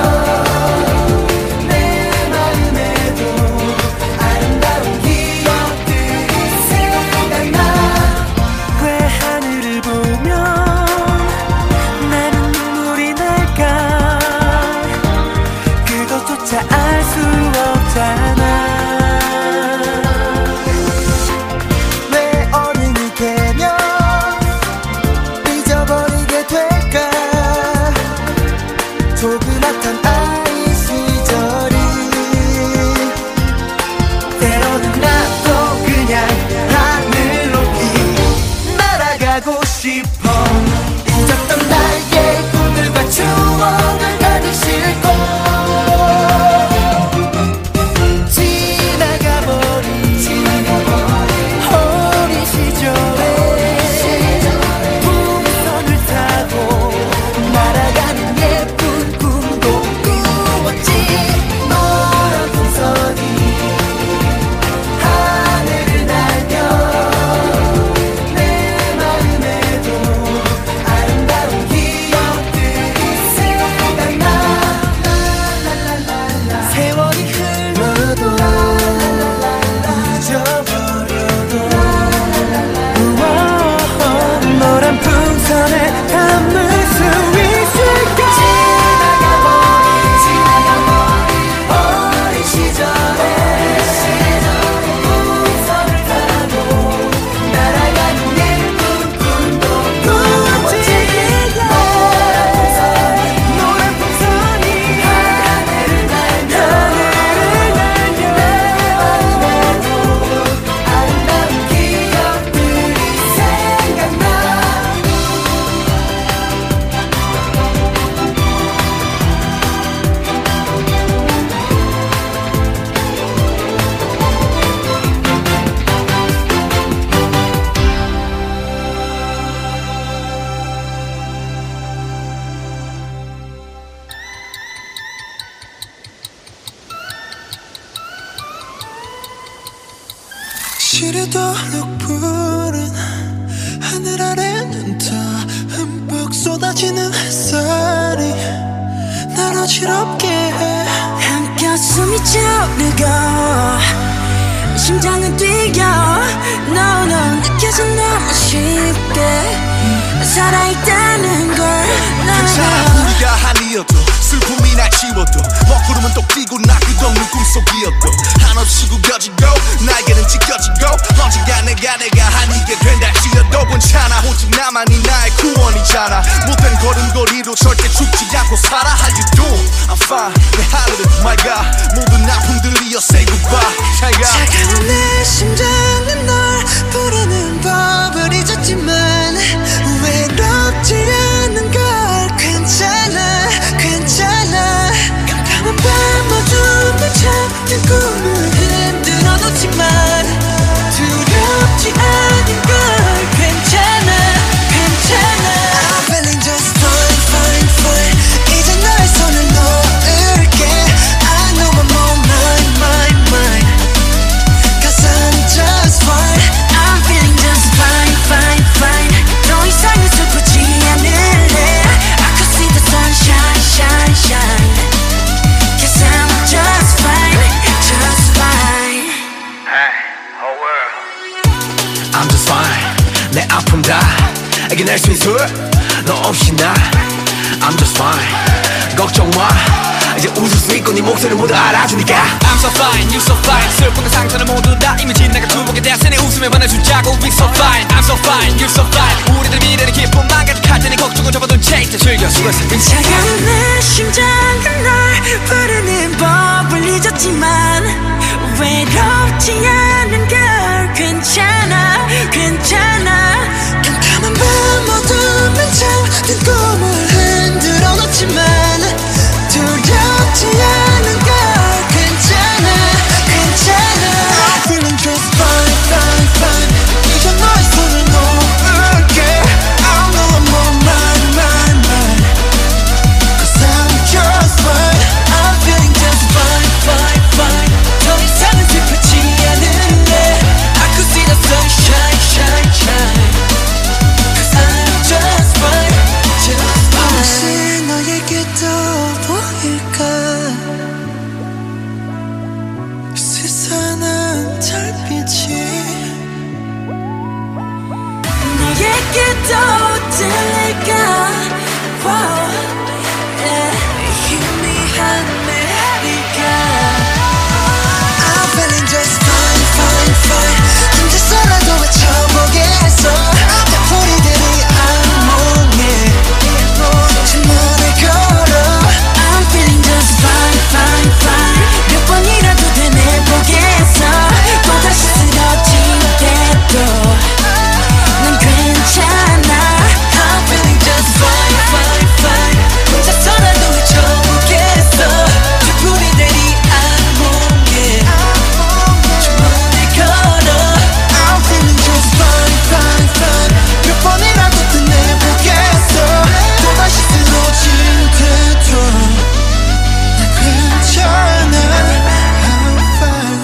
내 마음에도 아름다운 기억들이 생각나 왜 하늘을 보면 나는 눈물이 날까 그것조차 알 수 없잖아 왜 어른이 되면 잊어버리게 될까 조그맣던 아이 시절이 때로는 나도 그냥 하늘 높이 날아가고 싶어 잊었던 나의 꿈들과 추억을 가득 싣고 지나가버린 어린 시절에 풍선을 타고 날아가는 예쁜 꿈도 꾸었지 노란 풍선이 하늘을 날며 내 마음에도 아름다운 기억들이 생각나 세월이 흘러도 잊어버려도 우와, 노란 풍선에 담을 수 있을까 지나가버린 어린 시절에 풍선을 타고 날아가는 예쁜 꿈도 꾸었지 노란 풍선이 노란 풍선이 하늘을 날며 내 마음에도 아름다운 기억들이 생각나 시리도록 푸른 하늘 아래는 더 흠뻑 쏟아지는 햇살이 날 어지럽게 해 한가슴이 쫄르고 심장은 뛰어 No no 느껴져 너무 쉽게 살아있다는 걸 괜찮아 우리가 아니어도 슬픔이 날 지워도 먹구름은 또 끼고 나 끝없는 꿈속이어도 한없이 구겨지고 나에게는 찢겨지고 언젠가 내가 내가 아니게 된다 지어도 괜찮아 오직 나만이 나의 구원이잖아 못된 걸음걸이로 절대 죽지 않고 살아 How you doing? I'm fine 내 하늘은 맑아 모든 아픔들이여 say goodbye 잘가 차가운 내 심장은 널 부르는 법을 잊었지만 외롭지 않는 걸 괜찮아 괜찮아 깜깜한 밤 어둠을 찾는 꿈을 흔들어 놓지만 두렵지 않은 걸 괜찮아 괜찮아 I'm feeling just fine fine fine 이제 너의 손을 놓을게 I know I'm on mine mine mine Cause I'm just fine I'm feeling just fine fine fine 더 이상은 슬프지 않을래 I could see the sunshine shine shine Cause I'm just fine just fine Hey, whole world I'm just fine 내 아픔 다 이겨낼 수 있어 너 없이 나 I'm just fine 걱정 마 이제 웃을 수 있고 네 목소리 모두 알아주니까 I'm so fine, you so fine 슬픔과 상처는 모두 다 이미 지나가 두목에 대한 내 웃음에 반해주자고 We so fine, I'm so fine, you so fine 우리들 미래는 기쁨만 가득할 테니 걱정은 접어둔 채 이제 즐겨 수고했어 차가운 내 심장은 널 부르는 법을 잊었지만 외롭지 않은 걸 괜찮아 괜찮아 내게도 들릴까 wow, yeah. 희미한 메리가 I'm feeling just fine fine fine 혼자서라도 외쳐보겠어 우리들이 악몽에 주문을 걸어 I'm feeling just fine fine fine 몇 번이라도 되뇌보겠어 또다시 쓰러질 때도 난 괜찮아 I'm feeling just fine fine fine 혼자서라도 외쳐보겠어 우리들이 악몽에 주문을 걸어 I'm feeling just fine fine fine 몇 번이라도 되뇌보겠어 또다시 쓰러질 때도 난 괜찮아 I'm fine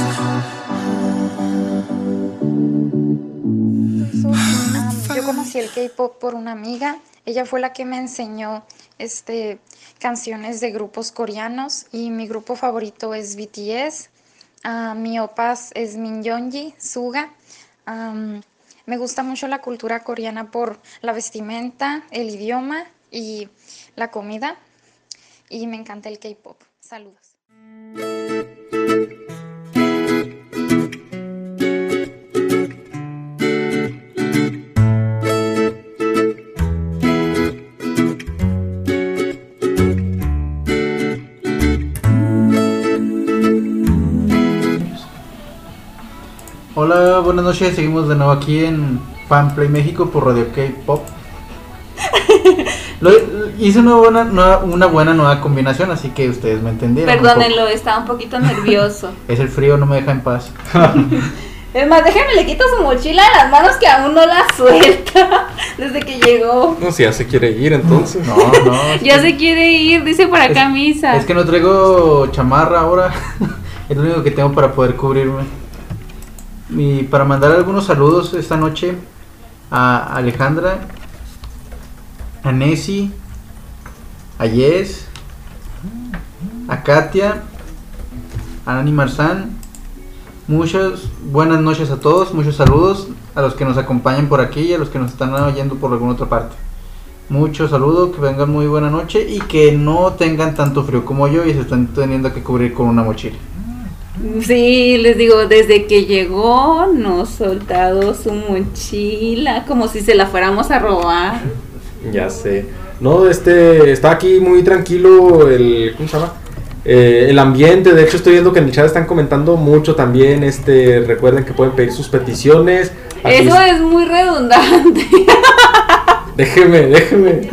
Yo conocí el K-pop por una amiga. Ella fue la que me enseñó este, canciones de grupos coreanos y mi grupo favorito es B T S. Ah, mi opas es Min Yeonji, Suga. Am, me gusta mucho la cultura coreana por la vestimenta, el idioma y la comida. Y me encanta el K-pop. Saludos. Hola, buenas noches, seguimos de nuevo aquí en Fanplay México por Radio K-Pop. Lo, hice una buena, una, una buena nueva combinación, así que ustedes me entendieron. Perdónenlo, estaba un poquito nervioso. Es el frío, no me deja en paz. Es más, déjame, le quito su mochila de las manos que aún no la suelta desde que llegó. No, si ya se quiere ir entonces. No, no. Ya se quiere ir, dice por acá es, Misa. Es que no traigo chamarra ahora. Es lo único que tengo para poder cubrirme. Y para mandar algunos saludos esta noche a Alejandra, a Nessie, a Yes, a Katia, a Nani Marzán. Muchas buenas noches a todos, muchos saludos a los que nos acompañan por aquí y a los que nos están oyendo por alguna otra parte. Muchos saludos, que vengan muy buena noche y que no tengan tanto frío como yo y se están teniendo que cubrir con una mochila. Sí, les digo, desde que llegó nos soltado su mochila, como si se la fuéramos a robar. Ya sé. No, este, está aquí muy tranquilo el, ¿cómo se llama? Eh, el ambiente. De hecho estoy viendo que en el chat están comentando mucho también. Este, recuerden que pueden pedir sus peticiones. Aquí Eso es muy redundante. Déjeme, déjeme.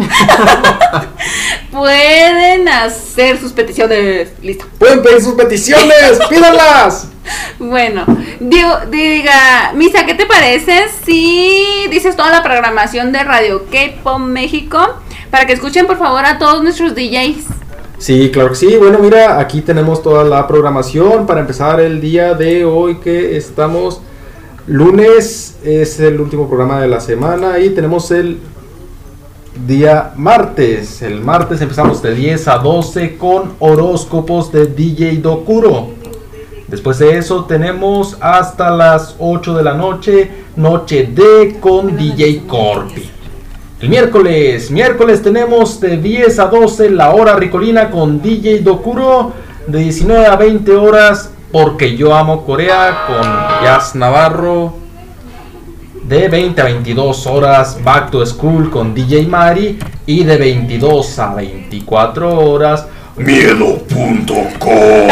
Pueden hacer sus peticiones. Listo. Pueden pedir sus peticiones. Pídanlas. Bueno, digo, diga, Misa, ¿qué te parece si dices toda la programación de Radio K-Pop México para que escuchen por favor a todos nuestros D Js? Sí, claro que sí. Bueno, mira, aquí tenemos toda la programación para empezar el día de hoy, que estamos lunes, es el último programa de la semana, y tenemos el día martes. El martes empezamos de diez a doce con horóscopos de D J Dokuro. Después de eso tenemos hasta las ocho de la noche, Noche D con D J Corpi. El miércoles, miércoles tenemos de diez a doce La Hora Ricolina con D J Dokuro. De diecinueve a veinte horas Porque Yo Amo Corea con Jazz Navarro. De veinte a veintidós horas Back to School con D J Mari. Y de veintidós a veinticuatro horas Miedo punto com.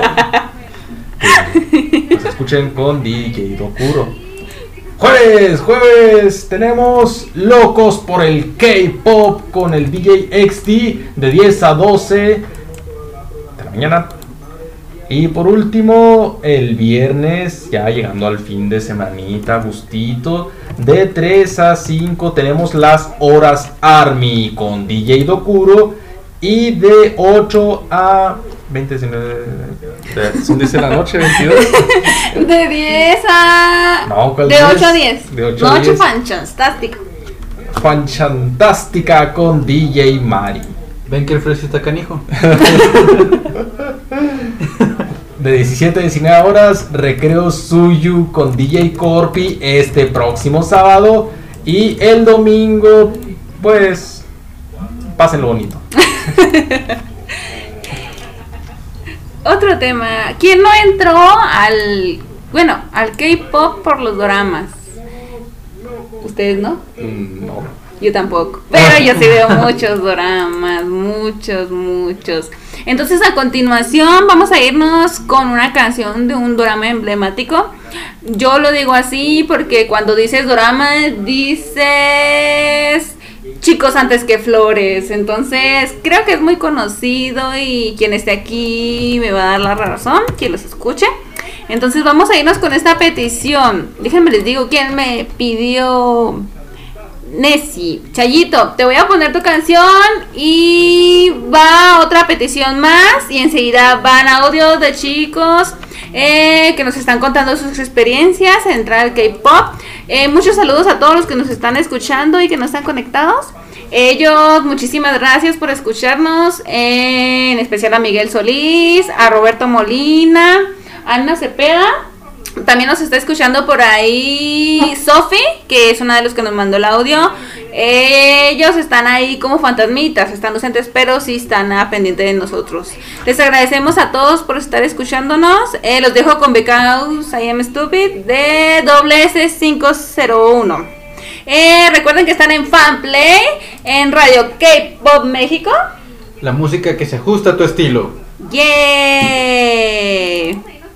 Pues escuchen con D J Dokuro. Jueves, jueves tenemos Locos por el K-Pop con el D J X D de diez a doce de la mañana. Y por último, el viernes, ya llegando al fin de semanita, gustito, de tres a cinco tenemos las horas Army con D J Dokuro. Y de ocho a veinte, son diez de la noche, veintidós. De diez a... No, ¿cuál de diez? ocho a diez. De ocho a Noche diez. fantástica. Fantástica con D J Mari. ¿Ven que el precio está canijo? De diecisiete a diecinueve horas, Recreo Suyu con D J Corpi este próximo sábado. Y el domingo, pues, pásenlo bonito. Otro tema. ¿Quién no entró al, bueno, al K-pop por los doramas? ¿Ustedes no? Mm, no. Yo tampoco. Pero yo sí veo muchos doramas, muchos, muchos. Entonces, a continuación vamos a irnos con una canción de un dorama emblemático. Yo lo digo así porque cuando dices dorama, dices chicos antes que flores. Entonces, creo que es muy conocido y quien esté aquí me va a dar la razón, quien los escuche. Entonces, vamos a irnos con esta petición. Déjenme les digo quién me pidió. Nessie, Chayito, te voy a poner tu canción y va otra petición más y enseguida van audios de chicos eh, que nos están contando sus experiencias en entrar al K-pop. Eh, muchos saludos a todos los que nos están escuchando y que no están conectados. Ellos, muchísimas gracias por escucharnos, eh, en especial a Miguel Solís, a Roberto Molina, a Ana Cepeda. También nos está escuchando por ahí Sofi, que es una de los que nos mandó el audio. Ellos están ahí como fantasmitas, están ausentes, pero sí están a pendiente de nosotros. Les agradecemos a todos por estar escuchándonos. Eh, los dejo con Because I Am Stupid de doble ese cinco cero uno. Eh, recuerden que están en Fanplay, en Radio K-Pop México. La música que se ajusta a tu estilo. ¡Yeah!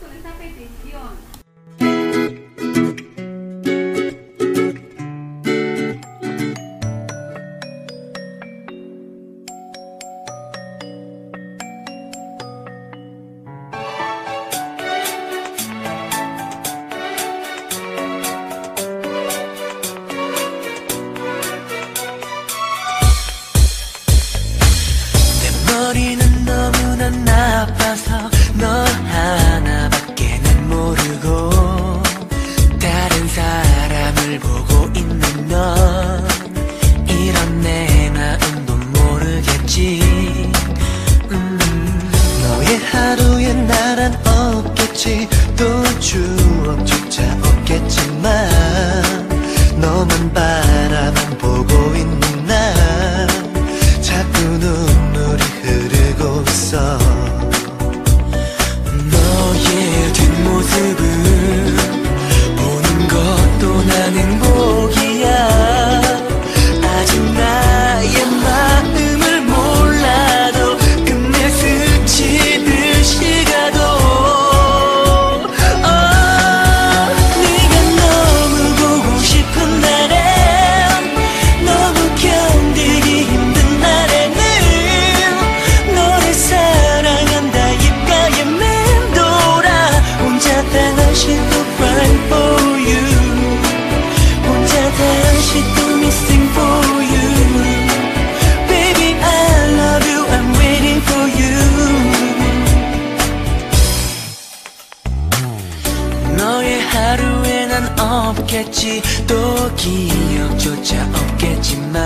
없겠지 또 기억조차 없겠지만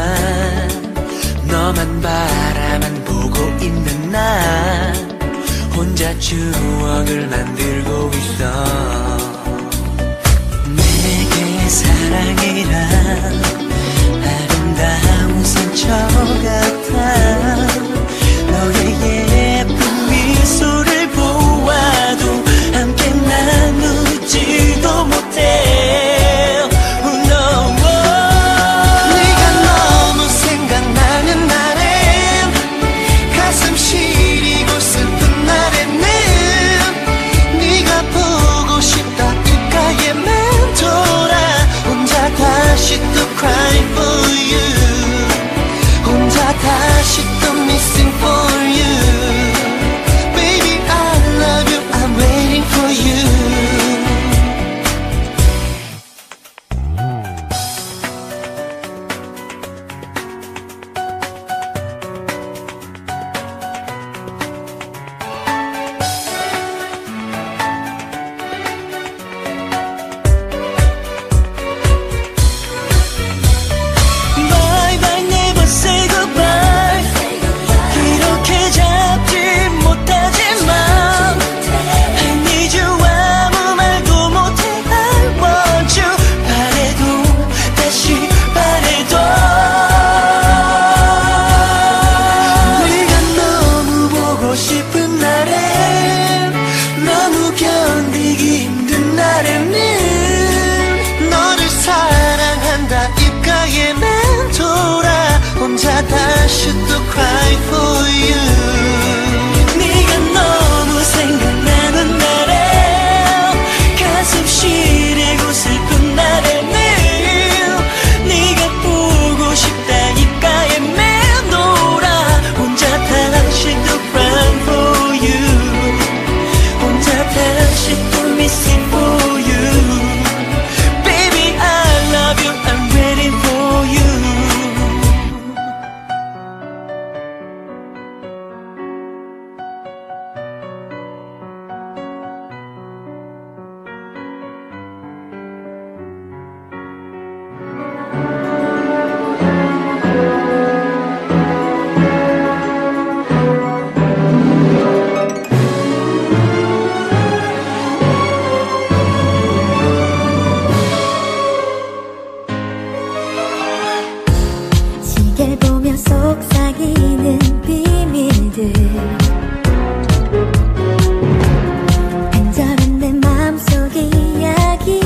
너만 바라만 보고 있는 나 혼자 추억을 만들고 있어 내게 사랑이란 아름다운 상처 같아 너의 예쁜 미소를 보아도 함께 나누지도 못해 다시 또 혼자 다시 또 cry for you. 네가 너무 생각나는 날에 가슴 시리고 슬픈 날에는 네가 보고 싶다니까 애매노라. 혼자 다시 또 cry for you. 혼자 다시 또 missing for you. Baby I love you, I'm waiting for you. 시계를 보며 속삭이는 비밀들 간절한 내 마음속 이야기.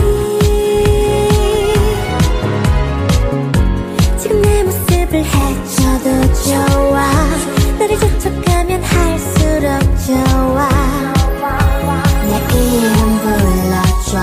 지금 내 모습을 해쳐도 좋아. 너를 재촉하면 할수록 좋아. 내 이름 불러줘.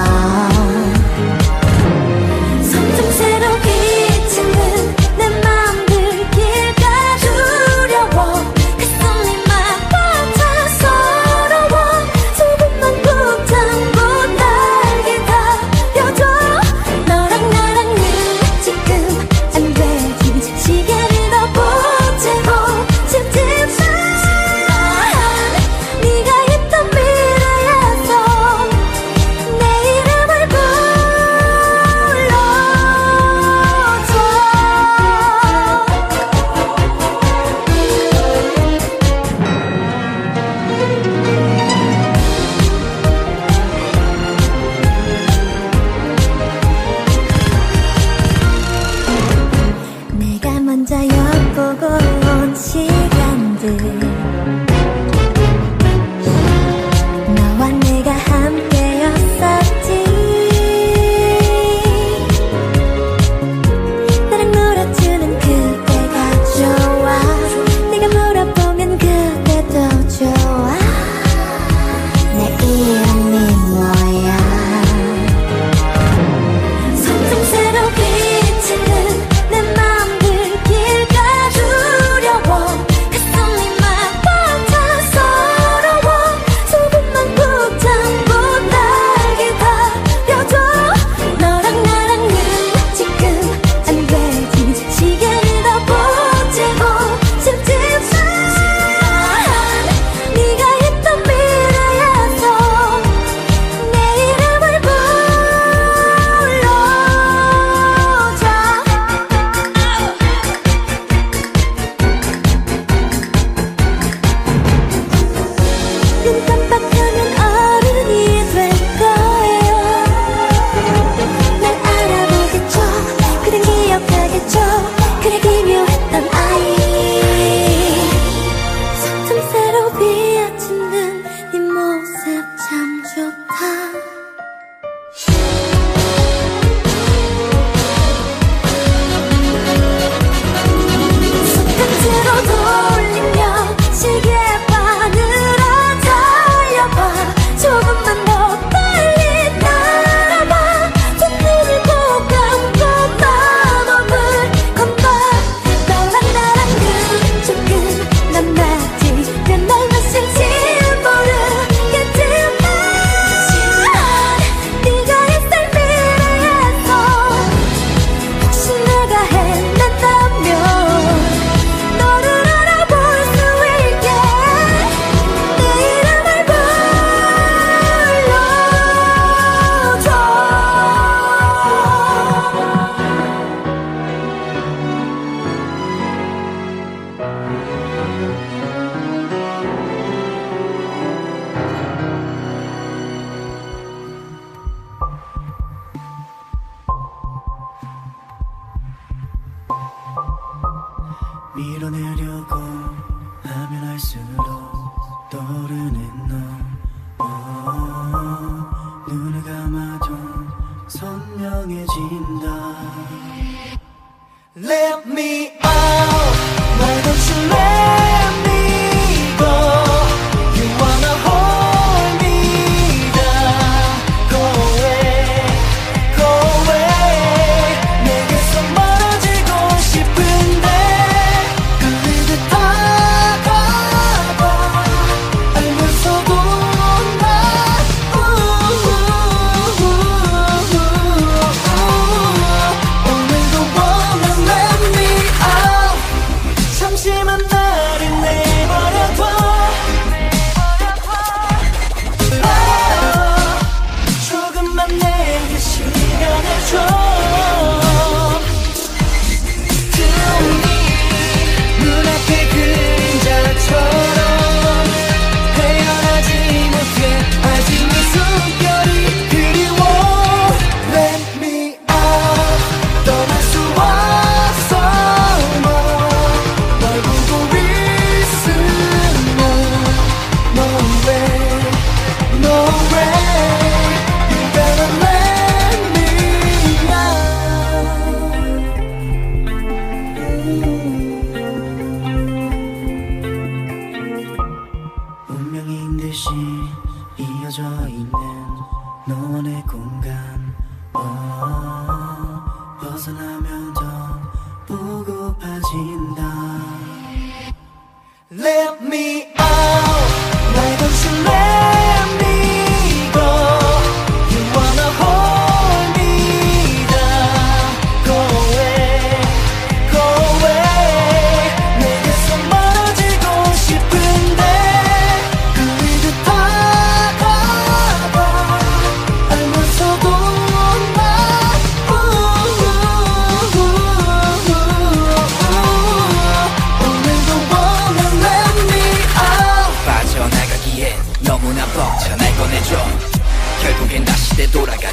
점점 새롭게 비치는 내 맘들 길가두려워. 가슴이만 벅차 서러워. 조금만 붙잡고 날개 달려줘. 너랑 나랑은 지금 안 되지. 시계를 더 보채고 싶지만 네가 있던 미래에서 내 이름을 불러줘. 내가 먼저 엿보고 온 시간들 너와 내가 함께였었지. 나랑 놀아주는 그때가 좋아. 네가 물어보면 그때도 좋아. 내 이름이 뭐야. 점점 새롭게 비치는 내 맘들 길가두려워. 가슴이만 벅차 서러워. 조금만 붙잡고 날개 달려줘. 너랑 나랑은 지금 안 되지. 시계를 더 보채고 싶지만 네가 있던 미래에서 내 이름을 불러줘. 눈 깜빡하면 어른이 될 거예요. 날 알아보겠죠. 그댄 기억하겠죠. 그래 기묘했던 아이. 점점 새로 비어지는 네 모습 참 좋다. 손끝으로 돌리며 시계바늘아 달려봐. 조금만 더 빨리 날아봐. 두 눈을 꼭 감고 마음을 건너. 너랑 나랑은 조금 난 맞지. 그날 몇일지 모르겠지만 네가 있을 미래에서 혹시 내가 해냈다면 너를 알아볼 수 있게 내 이름을 불러줘. 밀어내려고 하면 할수록 떠오르는 너. 어, 눈을 감아도 선명해진다. Let me out.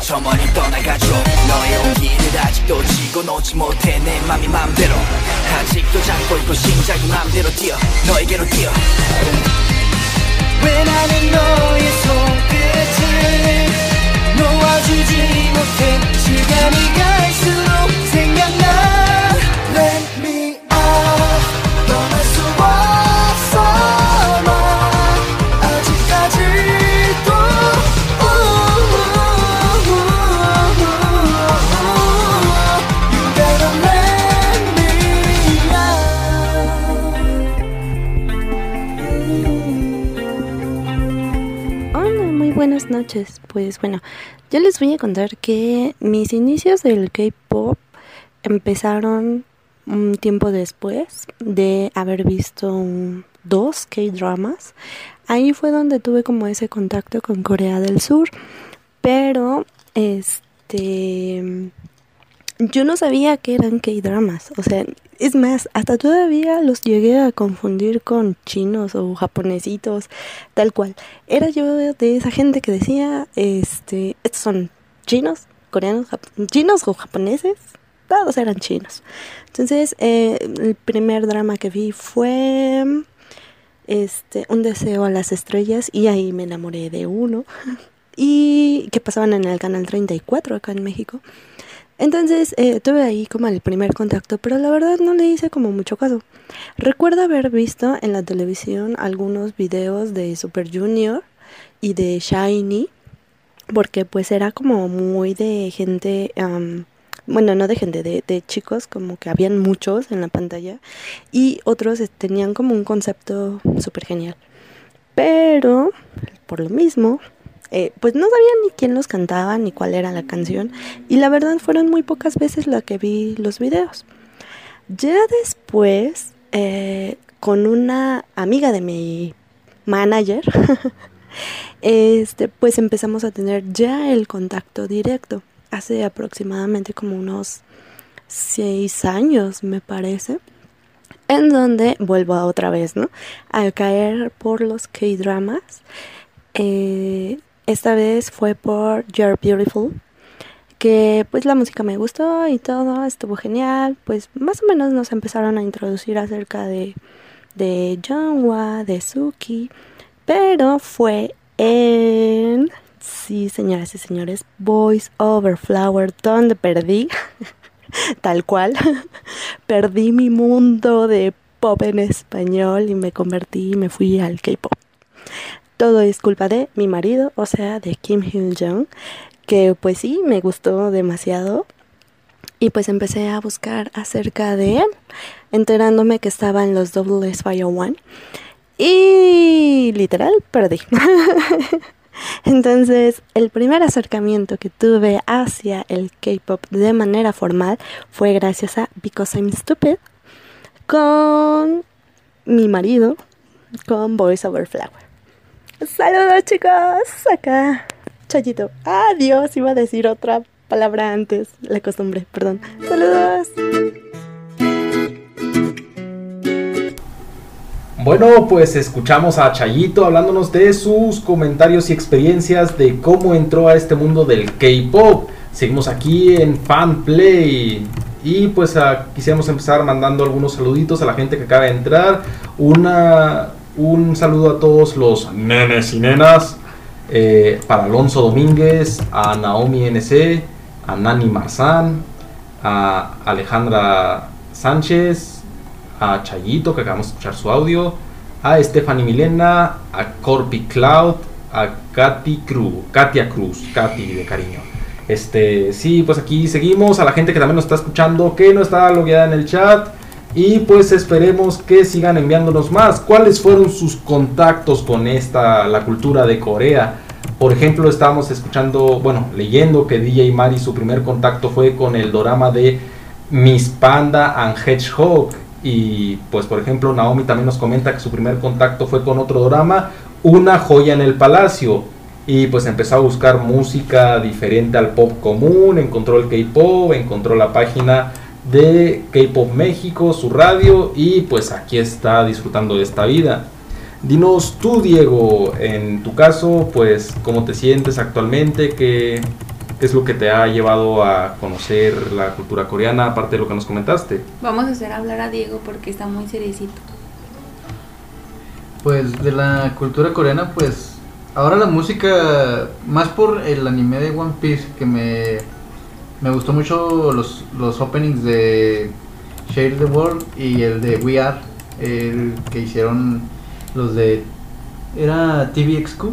저 멀리 떠나가죠 너의 온기를 아직도 지고 놓지 못해 내 맘이 맘대로 아직도 잡고 있고 심장이 맘대로 뛰어 너에게로 뛰어 왜 나는 너의 손끝을 놓아주지 못해 시간이 갈수록 생각나 Let me out 떠날 수 없어 나 아직까지도 You better let me out. Hola, muy buenas noches. Pues bueno, yo les voy a contar que mis inicios del K-pop empezaron un tiempo después de haber visto un, dos K-dramas. Ahí fue donde tuve como ese contacto con Corea del Sur, pero este yo no sabía que eran K-dramas, o sea, es más, hasta todavía los llegué a confundir con chinos o japonesitos, tal cual. Era yo de esa gente que decía, este, estos son chinos, coreanos, jap- chinos o japoneses, todos eran chinos. Entonces, eh, el primer drama que vi fue este, Un deseo a las estrellas, y ahí me enamoré de uno, y que pasaban en el canal treinta y cuatro acá en México. Entonces eh, tuve ahí como el primer contacto, pero la verdad no le hice como mucho caso. Recuerdo haber visto en la televisión algunos videos de Super Junior y de SHINee, porque pues era como muy de gente, um, bueno, no de gente, de, de chicos, como que habían muchos en la pantalla, y otros tenían como un concepto súper genial. Pero, por lo mismo, Eh, pues no sabía ni quién los cantaba ni cuál era la canción, y la verdad fueron muy pocas veces la que vi los videos. Ya después, eh, con una amiga de mi manager, este, pues empezamos a tener ya el contacto directo, hace aproximadamente como unos seis años me parece, en donde vuelvo a otra vez, ¿no?, a caer por los K-dramas. Eh, esta vez fue por You're Beautiful, que pues la música me gustó y todo, estuvo genial. Pues más o menos nos empezaron a introducir acerca de, de Jungwa, de Suki, pero fue en, sí señoras y señores, Boys Over Flower, donde perdí, tal cual, perdí mi mundo de pop en español y me convertí y me fui al K-pop. Todo es culpa de mi marido, o sea, de Kim Hyun-jung, que pues sí, me gustó demasiado. Y pues empecé a buscar acerca de él, enterándome que estaba en los Double S Fire One. Y literal, perdí. Entonces, el primer acercamiento que tuve hacia el K-pop de manera formal fue gracias a Because I'm Stupid, con mi marido, con Boys Over Flower. Saludos, chicos, acá Chayito. Adiós, iba a decir otra palabra antes, la costumbre, perdón. Saludos. Bueno, pues escuchamos a Chayito hablándonos de sus comentarios y experiencias de cómo entró a este mundo del K-pop. Seguimos aquí en Fanplay. Y pues a, quisiéramos empezar mandando algunos saluditos a la gente que acaba de entrar. Una... Un saludo a todos los nenes y nenas, eh, para Alonso Domínguez, a Naomi N C, a Nani Marzán, a Alejandra Sánchez, a Chayito, que acabamos de escuchar su audio, a Stephanie Milena, a Corpi Cloud, a Katy Cruz, Katia Cruz, Katy de cariño. Este, sí, pues aquí seguimos, a la gente que también nos está escuchando, que no está logueada en el chat. Y pues esperemos que sigan enviándonos más. ¿Cuáles fueron sus contactos con esta, la cultura de Corea? Por ejemplo, estábamos escuchando, bueno, leyendo que D J Mari, su primer contacto fue con el dorama de Miss Panda and Hedgehog. Y pues por ejemplo, Naomi también nos comenta que su primer contacto fue con otro dorama, Una joya en el palacio. Y pues empezó a buscar música diferente al pop común, encontró el K-pop, encontró la página de K-pop México, su radio, y pues aquí está disfrutando de esta vida. Dinos tú, Diego, en tu caso, pues cómo te sientes actualmente, qué, ¿Qué es lo que te ha llevado a conocer la cultura coreana, aparte de lo que nos comentaste? Vamos a hacer hablar a Diego porque está muy seriecito. Pues de la cultura coreana, pues ahora la música, más por el anime de One Piece, que me, me gustó mucho los, los openings de Share the World y el de We Are, el que hicieron los de, era T V X Q.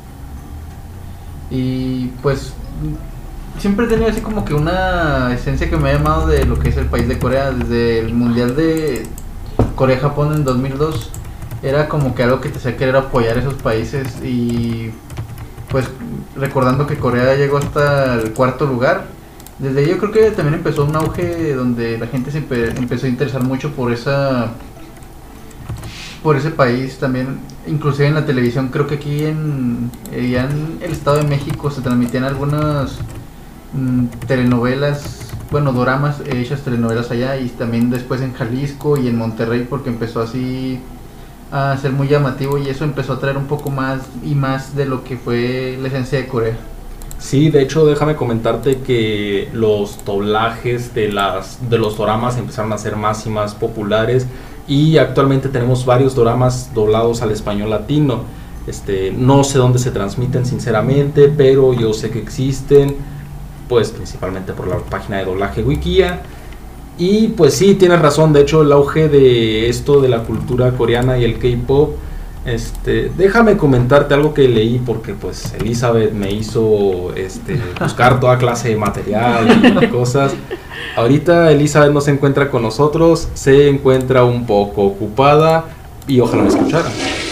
Y pues siempre he tenido así como que una esencia que me ha llamado de lo que es el país de Corea. Desde el mundial de Corea-Japón en dos mil dos era como que algo que te hacía querer apoyar esos países. Y pues recordando que Corea llegó hasta el cuarto lugar, desde ahí yo creo que también empezó un auge donde la gente se empe- empezó a interesar mucho por esa por ese país también. Inclusive en la televisión, creo que aquí en, eh, ya en el Estado de México se transmitían algunas mm, telenovelas, bueno, doramas hechas telenovelas allá, y también después en Jalisco y en Monterrey, porque empezó así a ser muy llamativo, y eso empezó a traer un poco más y más de lo que fue la esencia de Corea. Sí, de hecho déjame comentarte que los doblajes de, las, de los doramas empezaron a ser más y más populares, y actualmente tenemos varios doramas doblados al español latino. Este, no sé dónde se transmiten sinceramente, pero yo sé que existen, pues principalmente por la página de doblaje Wikia. Y pues sí, tienes razón, de hecho el auge de esto de la cultura coreana y el K-pop, este, déjame comentarte algo que leí, porque pues Elizabeth me hizo este, buscar toda clase de material y cosas. Ahorita Elizabeth no se encuentra con nosotros, se encuentra un poco ocupada, y ojalá me escuchara.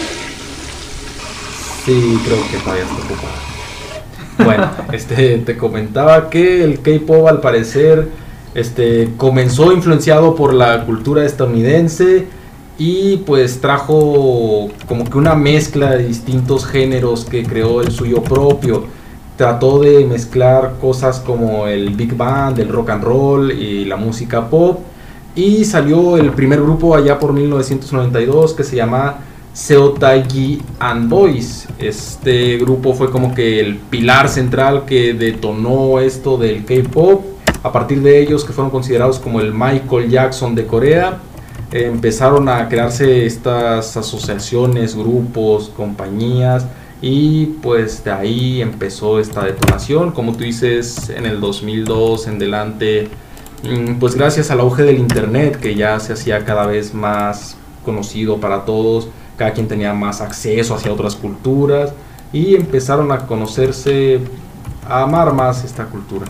Sí, creo que todavía está ocupada. Bueno, este, te comentaba que el K-pop al parecer este, comenzó influenciado por la cultura estadounidense, y pues trajo como que una mezcla de distintos géneros que creó el suyo propio. Trató de mezclar cosas como el Big Band, el rock and roll y la música pop, y salió el primer grupo allá por mil novecientos noventa y dos que se llama Seo Taiji and Boys. Este grupo fue como que el pilar central que detonó esto del K-pop. A partir de ellos, que fueron considerados como el Michael Jackson de Corea, eh, empezaron a crearse estas asociaciones, grupos, compañías, y pues de ahí empezó esta detonación, como tú dices, en el dos mil dos en delante, pues gracias al auge del internet, que ya se hacía cada vez más conocido para todos, cada quien tenía más acceso hacia otras culturas, y empezaron a conocerse, a amar más esta cultura.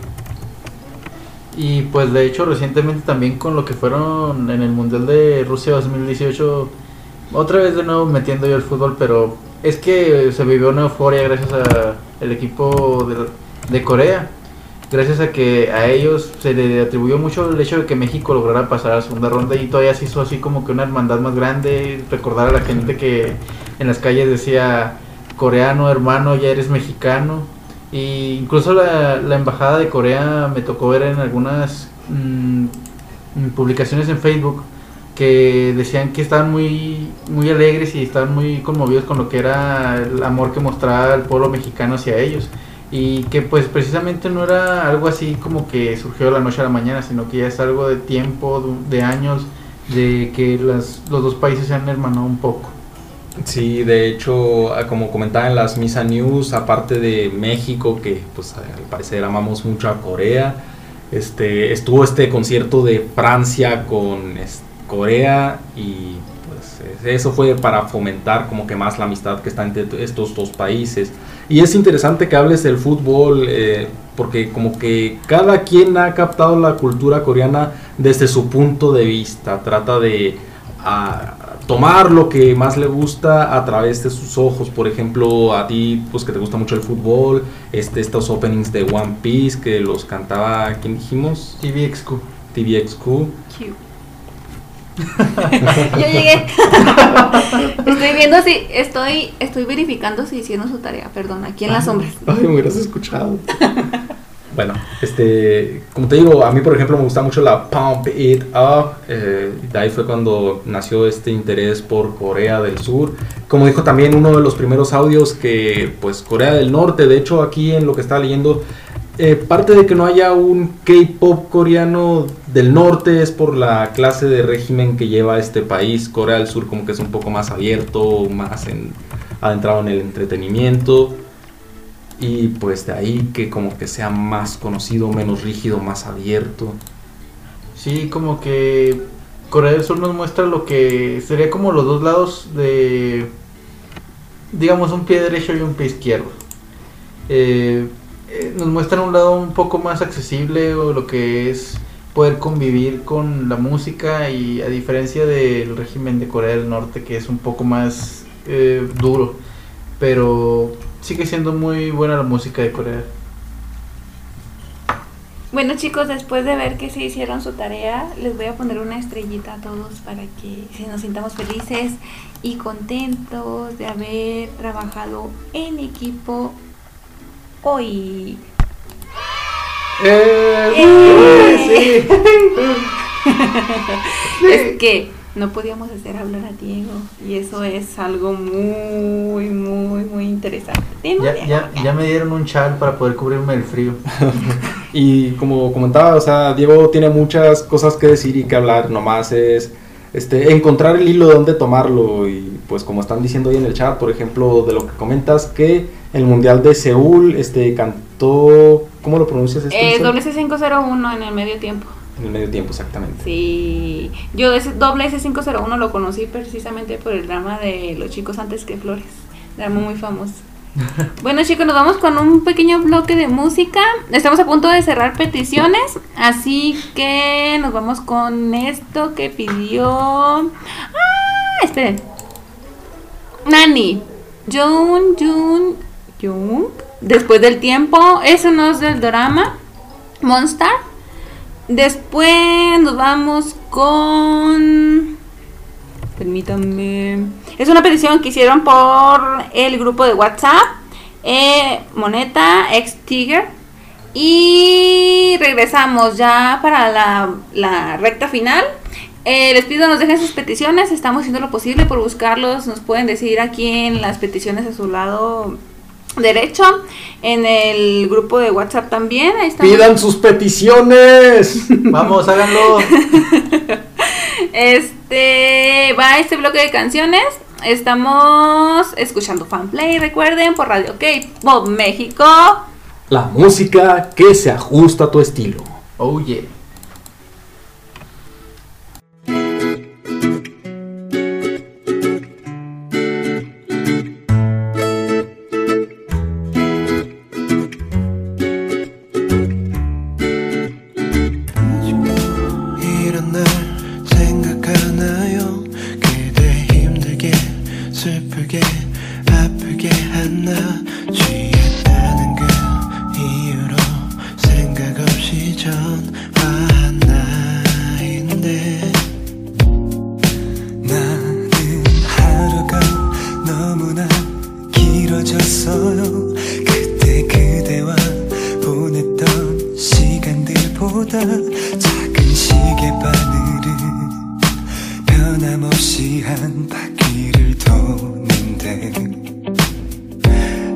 Y pues de hecho recientemente también con lo que fueron en el Mundial de Rusia dos mil dieciocho, otra vez de nuevo metiendo yo el fútbol, pero es que se vivió una euforia gracias al equipo de, de Corea, gracias a que a ellos se le atribuyó mucho el hecho de que México lograra pasar a la segunda ronda, y todavía se hizo así como que una hermandad más grande, recordar a la gente que en las calles decía coreano hermano, ya eres mexicano. Y incluso la, la embajada de Corea me tocó ver en algunas mmm, publicaciones en Facebook que decían que estaban muy muy alegres y estaban muy conmovidos con lo que era el amor que mostraba el pueblo mexicano hacia ellos, y que pues precisamente no era algo así como que surgió de la noche a la mañana, sino que ya es algo de tiempo, de años, de que las, los dos países se han hermanado un poco. Sí, de hecho, como comentaba en las Misa News, aparte de México, que pues al parecer amamos mucho a Corea, este, estuvo este concierto de Francia con este, Corea, y pues eso fue para fomentar como que más la amistad que está entre estos dos países. Y es interesante que hables del fútbol, eh, porque como que cada quien ha captado la cultura coreana desde su punto de vista, trata de a, tomar lo que más le gusta a través de sus ojos. Por ejemplo, a ti pues que te gusta mucho el fútbol, este, estos openings de One Piece que los cantaba, ¿quién dijimos? T V X Q. T V X Q. Yo llegué. Estoy viendo si estoy estoy verificando si hicieron su tarea, perdón, aquí en las sombras. Ay, me hubieras escuchado. Bueno, este, como te digo, a mí por ejemplo me gusta mucho la Pump It Up, eh, de ahí fue cuando nació este interés por Corea del Sur. Como dijo también uno de los primeros audios, que pues Corea del Norte, de hecho aquí en lo que estaba leyendo, eh, parte de que no haya un K-pop coreano del norte es por la clase de régimen que lleva este país. Corea del Sur como que es un poco más abierto, más en, adentrado en el entretenimiento, y pues de ahí que como que sea más conocido, menos rígido, más abierto. Sí, como que Corea del Sur nos muestra lo que sería como los dos lados de, digamos, un pie derecho y un pie izquierdo. Eh, eh, nos muestra un lado un poco más accesible, o lo que es poder convivir con la música, y a diferencia del régimen de Corea del Norte, que es un poco más eh, duro, pero sigue siendo muy buena la música de Corea. Bueno, chicos, después de ver que se hicieron su tarea, les voy a poner una estrellita a todos para que nos sintamos felices y contentos de haber trabajado en equipo hoy. ¡Eh! ¡Eh! Sí. Es que no podíamos hacer hablar a Diego, y eso es algo muy, muy, muy interesante. Ya, ya, ya me dieron un chal para poder cubrirme el frío. Y como comentaba, o sea, Diego tiene muchas cosas que decir y que hablar, nomás es este encontrar el hilo de dónde tomarlo. Y pues como están diciendo ahí en el chat, por ejemplo, de lo que comentas, que el Mundial de Seúl este cantó, ¿cómo lo pronuncias? Eh, W C cinco cero uno en el medio tiempo. En el medio tiempo, exactamente. Sí, yo ese W C cinco cero uno lo conocí precisamente por el drama de Los Chicos Antes que Flores, drama muy famoso. Bueno, chicos, nos vamos con un pequeño bloque de música. Estamos a punto de cerrar peticiones, así que nos vamos con esto que pidió... ¡Ah! Esperen. Nani. Jun, Jun, Jung. Después del tiempo. Eso no es del drama. Monster. Después nos vamos con... Permítanme. Es una petición que hicieron por el grupo de WhatsApp. Eh, Moneta, ex Tiger. Y regresamos ya para la, la recta final. Eh, les pido nos dejen sus peticiones. Estamos haciendo lo posible por buscarlos. Nos pueden decir aquí en las peticiones a su lado derecho, en el grupo de WhatsApp también. Ahí estamos. ¡Pidan sus peticiones! Vamos, háganlo. Este va este bloque de canciones. Estamos escuchando Fanplay, recuerden, por Radio K-Pop México. La música que se ajusta a tu estilo. Oh yeah. 변함없이 한 바퀴를 도는데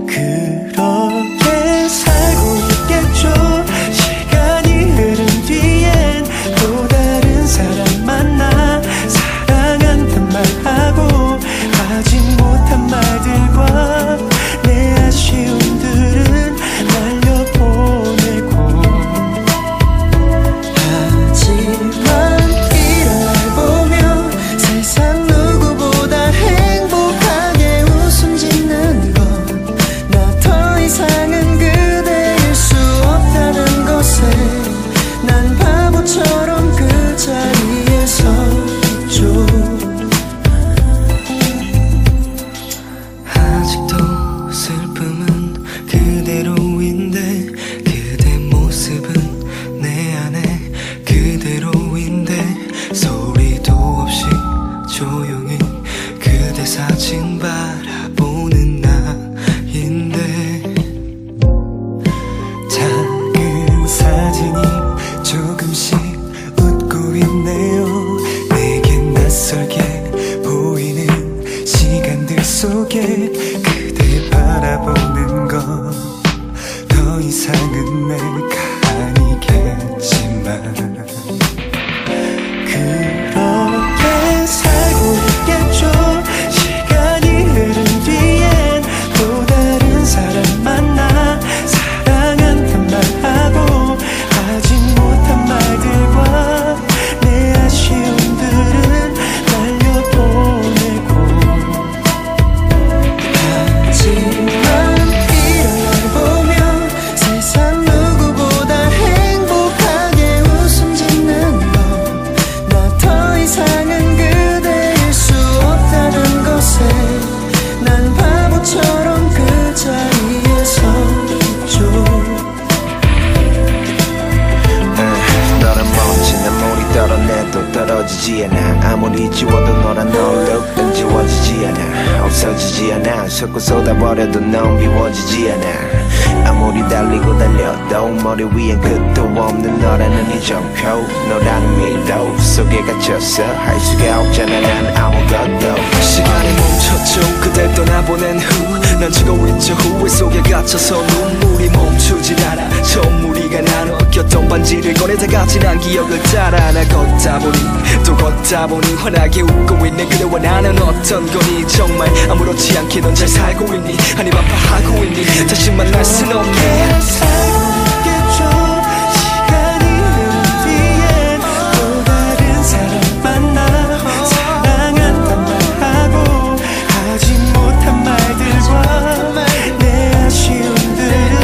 멀어지지 않아 아무리 지워도 너란 no look 넌 지워지지 않아 없어지지 않아 섞고 쏟아버려도 넌 비워지지 않아 아무리 달리고 달려도 머리 위엔 끝도 없는 너라는 이 점표 너라는 미로 속에 갇혔어 할 수가 없잖아 난 아무것도 시간이 멈췄죠 그댈 떠나보낸 후 난 지고 있죠 후회 속에 갇혀서 눈물이 멈추질 않아 처음 우리가 나눠 꼈던 반지를 꺼내다가 지난 기억을 따라 나 걷다 보니 또 걷다 보니 환하게 웃고 있네 그대와 나는 어떤 거니 정말 아무렇지 않게 넌 잘 살고 있니 아니 아파하고 있니 다시 만날 순 없게 살겠죠 시간이 흐른 뒤엔 또 다른 사람 만나 사랑한단 말하고 하지 못한 말들과 내 아쉬움들을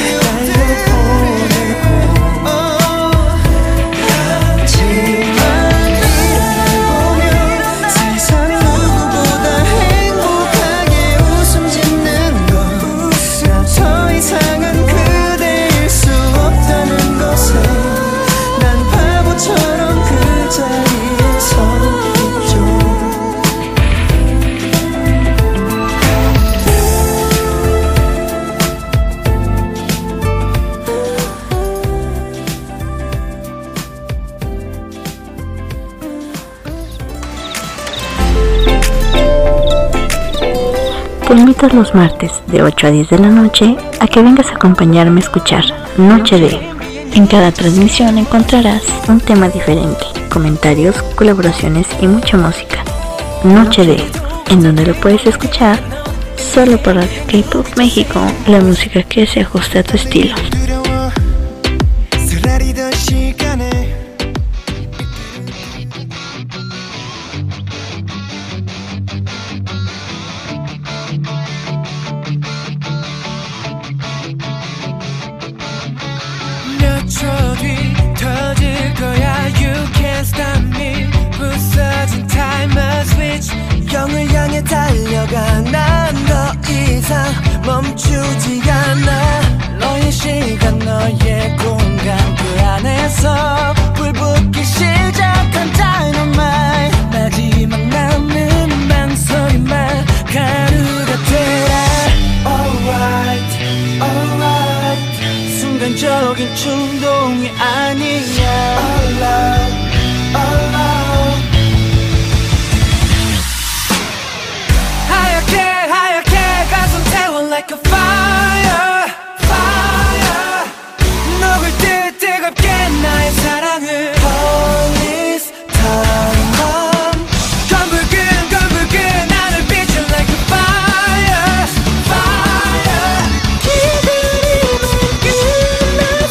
날려보내고 하지만 이를 보면 세상 누구보다 행복하게 웃음 짓는 건 난 더 이상은 그대일 수 없다는 것에 난 바보처럼 그 자리에 서 있죠 Te invito los martes de ocho a diez de la noche a que vengas a acompañarme a escuchar Noche de. En cada transmisión encontrarás un tema diferente, comentarios, colaboraciones y mucha música. Noche de, en donde lo puedes escuchar solo por Radio K-Pop México, la música que se ajusta a tu estilo. 쓰라리던 시간에 몇 초 뒤 터질 거야 You can't stop me 부서진 타이머 스위치 영을 향해 달려가 난 더 이상 멈추지 않아 너의 시간 너의 공간 그 안에서 불 붙기 시작한 다이너마이트 마지막 남은 망설임만 가루가 되라 Alright, alright 순간적인 충동이 아니야 Alright, alright 하얗게 하얗게 가슴 태워 like a fire fire 녹을 듯 뜨겁게 나의 사랑을 Police time 검붉은 검붉은 나를 비춰 like a fire fire 기다림은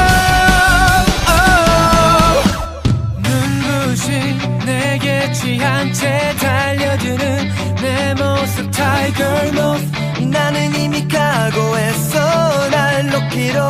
끝났어 눈부신 내게 취한 채 달려드는 내 모습 Tiger Moth 나는 이미 각오했어 날 놓기로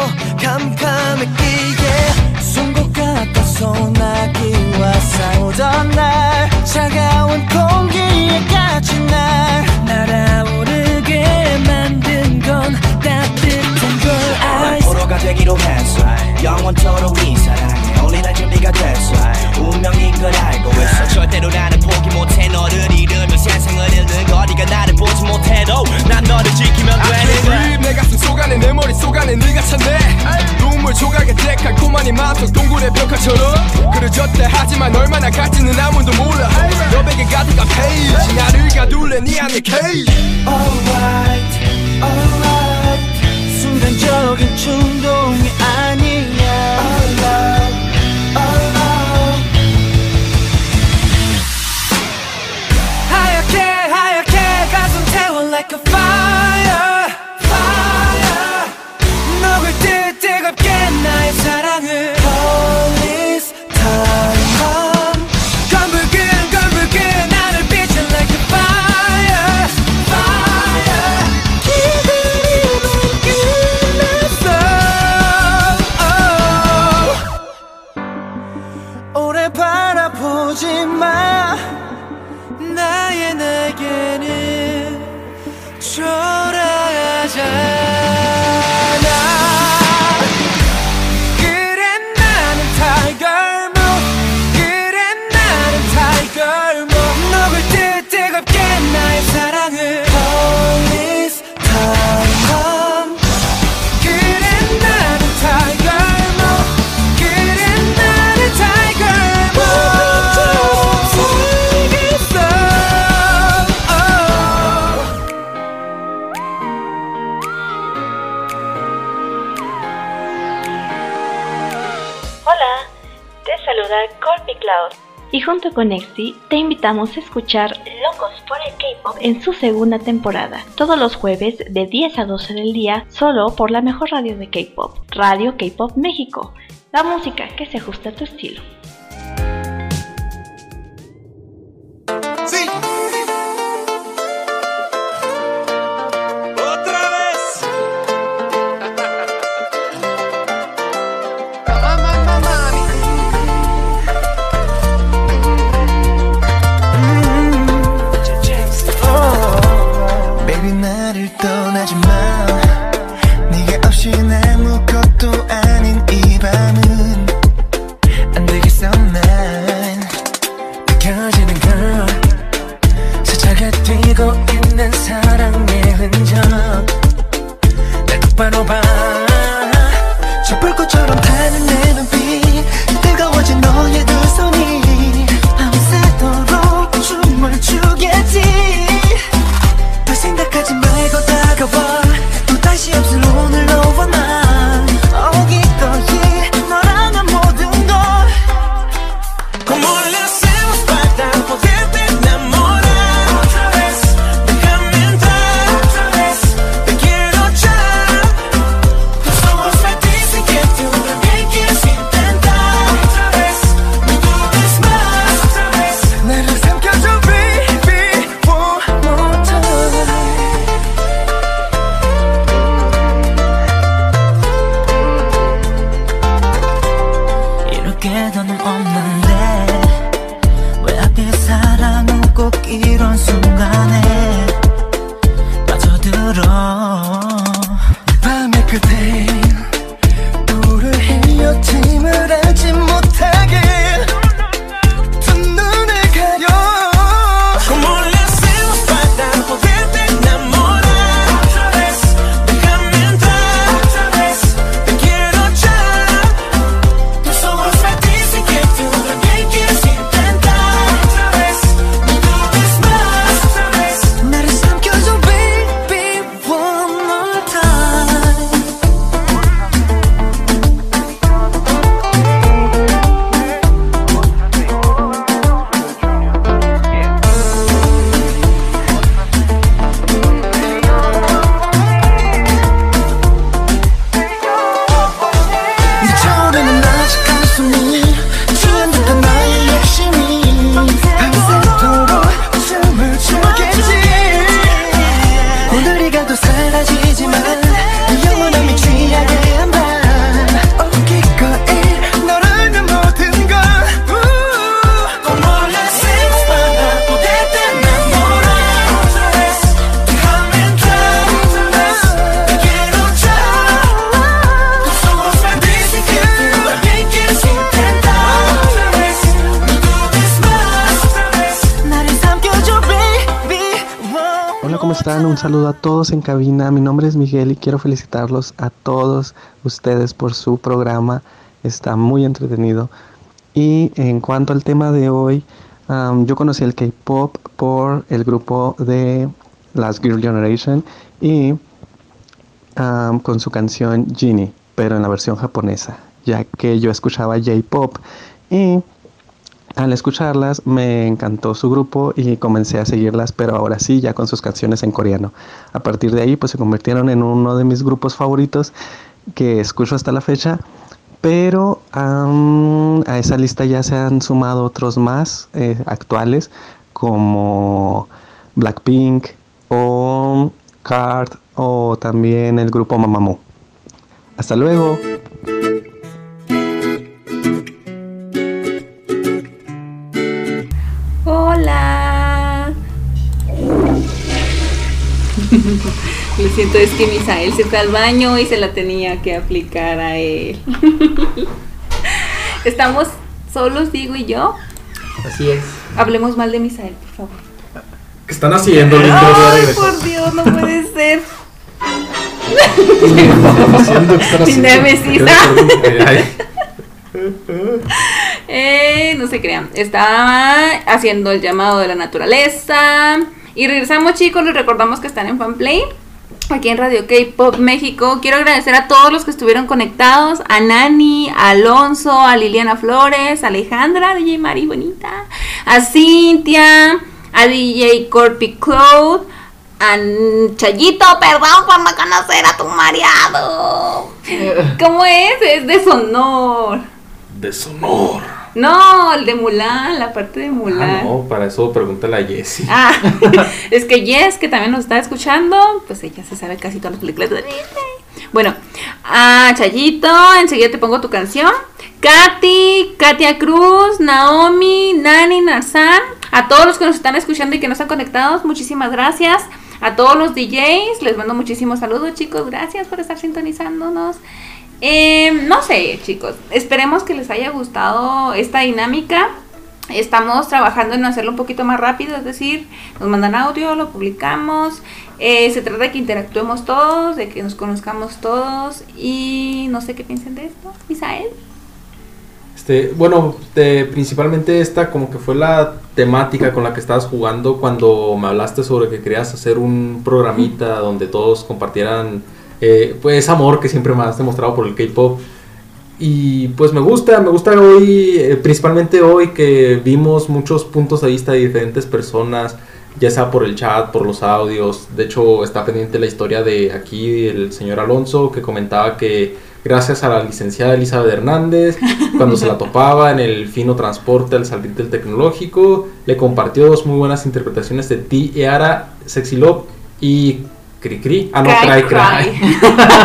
캄캄했기에 송곳 같아 소나기와 싸우던 날 차가운 공기에 갇힌 날 날아오르게 만든 건 따뜻한 걸 날 포로가 되기로 했어 영원토록 이 사랑에 올인할 준비가 됐어 운명인 걸 알고 있어 절대로 나는 포기 못해 너를 잃으면 세상을 잃는 거 네가 나를 보지 못해도 난 너를 지키면 되는 거야 내 가슴 속 안에 내 머릿 속 안에 네가 찼네 눈물 조각에 달콤한 이 마음속 동굴의 벽화처럼 그려졌대 하지만 얼마나 갈지는 아무도 몰라 너에게 가득한 페이지 나를 가둘래 네 안에 케이지 Alright, alright 순간적인 충동이 아니야 Alright, alright 하얗게 하얗게 가슴 태워 like a fire fire 녹을 듯 뜨겁게 나의 사랑을 Police time 검붉은 검붉은 나를 비춰 like a fire fire 기다림은 끝났어 오래 바라보지 마 나의 날개는 초라하잖아 그래 나는 Tiger Moth 그래 나는 나의 사랑을 Police time 그래 나는 Tiger Mom 그래 나는 Tiger Mom 살겠어 Hola, te saluda Corby Cloud y junto con Exi te invitamos a escuchar Locos por el K-Pop en su segunda temporada, todos los jueves de diez a doce del día, solo por la mejor radio de K-Pop, Radio K-Pop México, la música que se ajusta a tu estilo. Sí. Otra vez. Baby 나를 떠나지 마 네가 없이 아무것도 아닌 이 밤은 안 되겠어 난 느껴지는 걸 스쳐가 뛰고 있는 사랑의 흔적 날 똑바로 봐 저 불꽃처럼 타는 내 눈빛 뜨거워진 너의 두 손이 밤새도록 춤을 추겠지 더 생각하지 말고 다가와 또 다시 없을 오늘 너와 난 oh, 기꺼이 너라면 모든 걸 Como le hacemos para poderte enamorar otra vez déjame entrar otra vez te quiero ya tus ojos me dicen que tú también quieres intentar otra vez no dudes más otra vez 나를 삼켜줘 baby one more time 이렇게 더는 없는데 왜 앞에 사랑은 꼭 이런 순간에 빠져들어 밤의 끝에 불을 헤어짐을 알지 못하게 두 눈을 가려 Como le hacemos para poderte enamorar otra vez déjame entrar otra vez te quiero ya tus ojos me dicen que tú también quieres intentar otra vez no dudes más otra vez 나를 삼켜줘 baby one more time 미쳐오르는 아직 가슴이 취한 듯한 나의 욕심이 밤새도록 춤을 추겠지 오늘이 가도 사라지지만 이 영원함이 취하게 한밤 oh, 기꺼이 널 알면 모든 걸 Como le hacemos para poderte enamorar otra vez déjame entrar otra vez te quiero ya tus ojos me dicen que tú también quieres intentar otra vez no dudes más otra vez 나를 삼켜줘 baby one Hola, ¿cómo están? Un saludo a todos en cabina. Mi nombre es Miguel y quiero felicitarlos a todos ustedes por su programa. Está muy entretenido. Y en cuanto al tema de hoy, um, yo conocí el K-pop por el grupo de Last Girl Generation y um, con su canción Genie, pero en la versión japonesa, ya que yo escuchaba J-pop y al escucharlas me encantó su grupo y comencé a seguirlas, pero ahora sí ya con sus canciones en coreano. A partir de ahí pues se convirtieron en uno de mis grupos favoritos que escucho hasta la fecha, pero um, a esa lista ya se han sumado otros más eh, actuales como Blackpink o Card o también el grupo Mamamoo. Hasta luego. Hola. Lo siento, es que Misael se fue al baño y se la tenía que aplicar a él. Estamos solos, Diego y yo. Así es. Hablemos mal de Misael, por favor. ¿Qué están haciendo? El intro ya Ay, regresó. por Dios, no puede ser. ¿Qué están haciendo? ¿Qué están Mi haciendo? némesis. Ay, ay. Eh, no se crean, estaba haciendo el llamado de la naturaleza. Y regresamos, chicos, les recordamos que están en Fanplay aquí en Radio K-Pop México. Quiero agradecer a todos los que estuvieron conectados, a Nani, a Alonso, a Liliana Flores, a Alejandra, D J Mari Bonita, a Cintia, a D J Corpy Cloud, a Chayito, perdón por no conocer a tu mareado. ¿Cómo es? Es de Sonor. De Sonor. No, el de Mulan, la parte de Mulan. Ah, no, para eso pregúntale a Jessie. Ah, es que Jess, que también nos está escuchando, pues ella se sabe casi todas las películas de Disney. Bueno, a Chayito, enseguida te pongo tu canción. Katy, Katia Cruz, Naomi, Nani, Narzan, a todos los que nos están escuchando y que no están conectados, muchísimas gracias. A todos los D Js, les mando muchísimos saludos, chicos, gracias por estar sintonizándonos. Eh, no sé, chicos, esperemos que les haya gustado esta dinámica. Estamos trabajando en hacerlo un poquito más rápido, es decir, nos mandan audio, lo publicamos. Eh, se trata de que interactuemos todos, de que nos conozcamos todos y no sé qué piensen de esto, Misael. Este, bueno, de, principalmente esta como que fue la temática con la que estabas jugando cuando me hablaste sobre que querías hacer un programita donde todos compartieran eh, pues amor que siempre me has demostrado por el K-pop. Y pues me gusta, me gusta hoy, eh, principalmente hoy que vimos muchos puntos de vista de diferentes personas, ya sea por el chat, por los audios. De hecho está pendiente la historia de aquí el señor Alonso, que comentaba que gracias a la licenciada Elizabeth Hernández, cuando se la topaba en el fino transporte al salir del tecnológico, le compartió dos muy buenas interpretaciones de Tiara, Sexy Love y Cri Cri. Ah, no, Cry Cry. cry.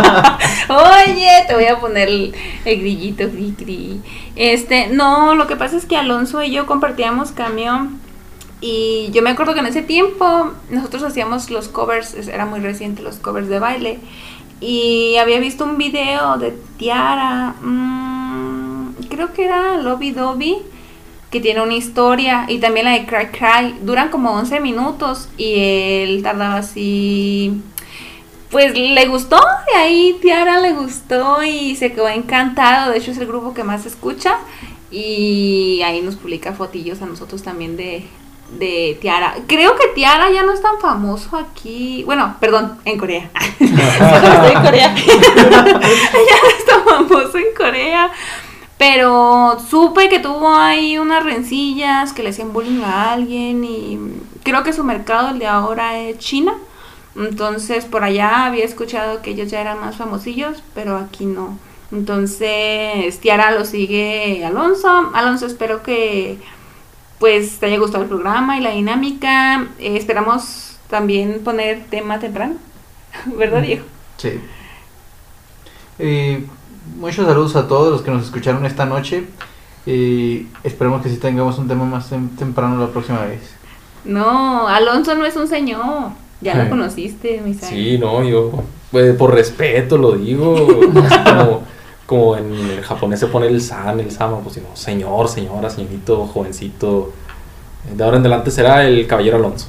Oye, te voy a poner el, el grillito Cri Cri. Este, no, lo que pasa es que Alonso y yo compartíamos camión. Y yo me acuerdo que en ese tiempo nosotros hacíamos los covers, era muy reciente los covers de baile. Y había visto un video de Tiara, mmm, creo que era Lobby Dobby, que tiene una historia, y también la de Cry Cry, duran como once minutos y él tardaba así, pues le gustó, y ahí Tiara le gustó y se quedó encantado. De hecho es el grupo que más escucha y ahí nos publica fotillos a nosotros también de... de Tiara. Creo que Tiara ya no es tan famoso aquí. Bueno, perdón, en Corea. Estoy en Corea. Ya no es tan famoso en Corea. Pero supe que tuvo ahí unas rencillas, que le hacían bullying a alguien. Y creo que su mercado, el de ahora, es China. Entonces por allá había escuchado que ellos ya eran más famosillos, pero aquí no. Entonces Tiara lo sigue Alonso. Alonso, espero que pues te haya gustado el programa y la dinámica. Eh, esperamos también poner tema temprano, ¿verdad, Diego? Sí. Eh, muchos saludos a todos los que nos escucharon esta noche. Y esperemos que sí tengamos un tema más tem- temprano la próxima vez. No, Alonso no es un señor. Ya lo conociste, Misael. Sí, no, yo pues, por respeto lo digo. Así como, como en el japonés se pone el san, el sama, pues no, señor, señora, señorito, jovencito. De ahora en adelante será el caballero Alonso.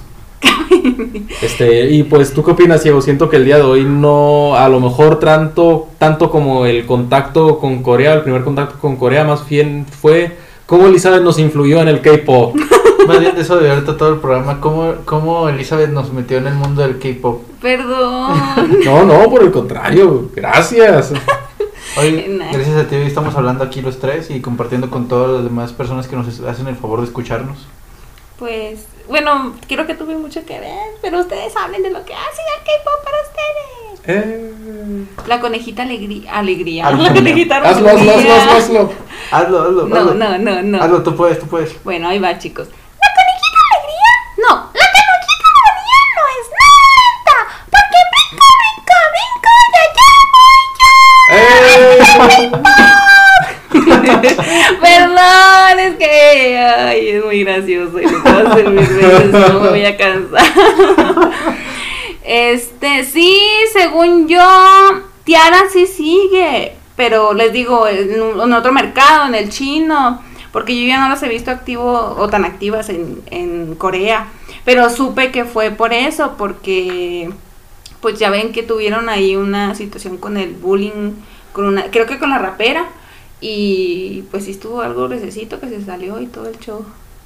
Este, y pues, ¿tú qué opinas, Diego? Siento que el día de hoy no, a lo mejor tanto, tanto como el contacto con Corea, el primer contacto con Corea, más bien fue cómo Elizabeth nos influyó en el K-pop. Más bien de eso de ahorita todo el programa, cómo, cómo Elizabeth nos metió en el mundo del K-pop. Perdón. No, no, por el contrario, gracias. Hoy, gracias a ti, hoy estamos hablando aquí los tres y compartiendo con todas las demás personas que nos hacen el favor de escucharnos. Pues, bueno, creo que tuve mucho que ver, pero ustedes hablen de lo que hacen el K-pop para ustedes. Eh... La conejita alegría, alegría. Hazlo, La conejita hazlo, hazlo, hazlo, hazlo, hazlo. Hazlo, hazlo, No, hazlo. no, no, no. Hazlo, tú puedes, tú puedes. Bueno, ahí va, chicos. ¿La conejita alegría? No, la conejita alegría no es nada, porque brinco, brinco, brinco, ya ya voy yo. Perdón, es que ay, es muy gracioso y lo puedo hacer mil veces, no me voy a cansar. Este, sí, según yo, Tiara sí sigue, pero les digo, en, en otro mercado, en el chino, porque yo ya no las he visto activo o tan activas en, en Corea, pero supe que fue por eso, porque pues ya ven que tuvieron ahí una situación con el bullying, con una, creo que con la rapera, y pues sí estuvo algo recesito que se salió y todo el show.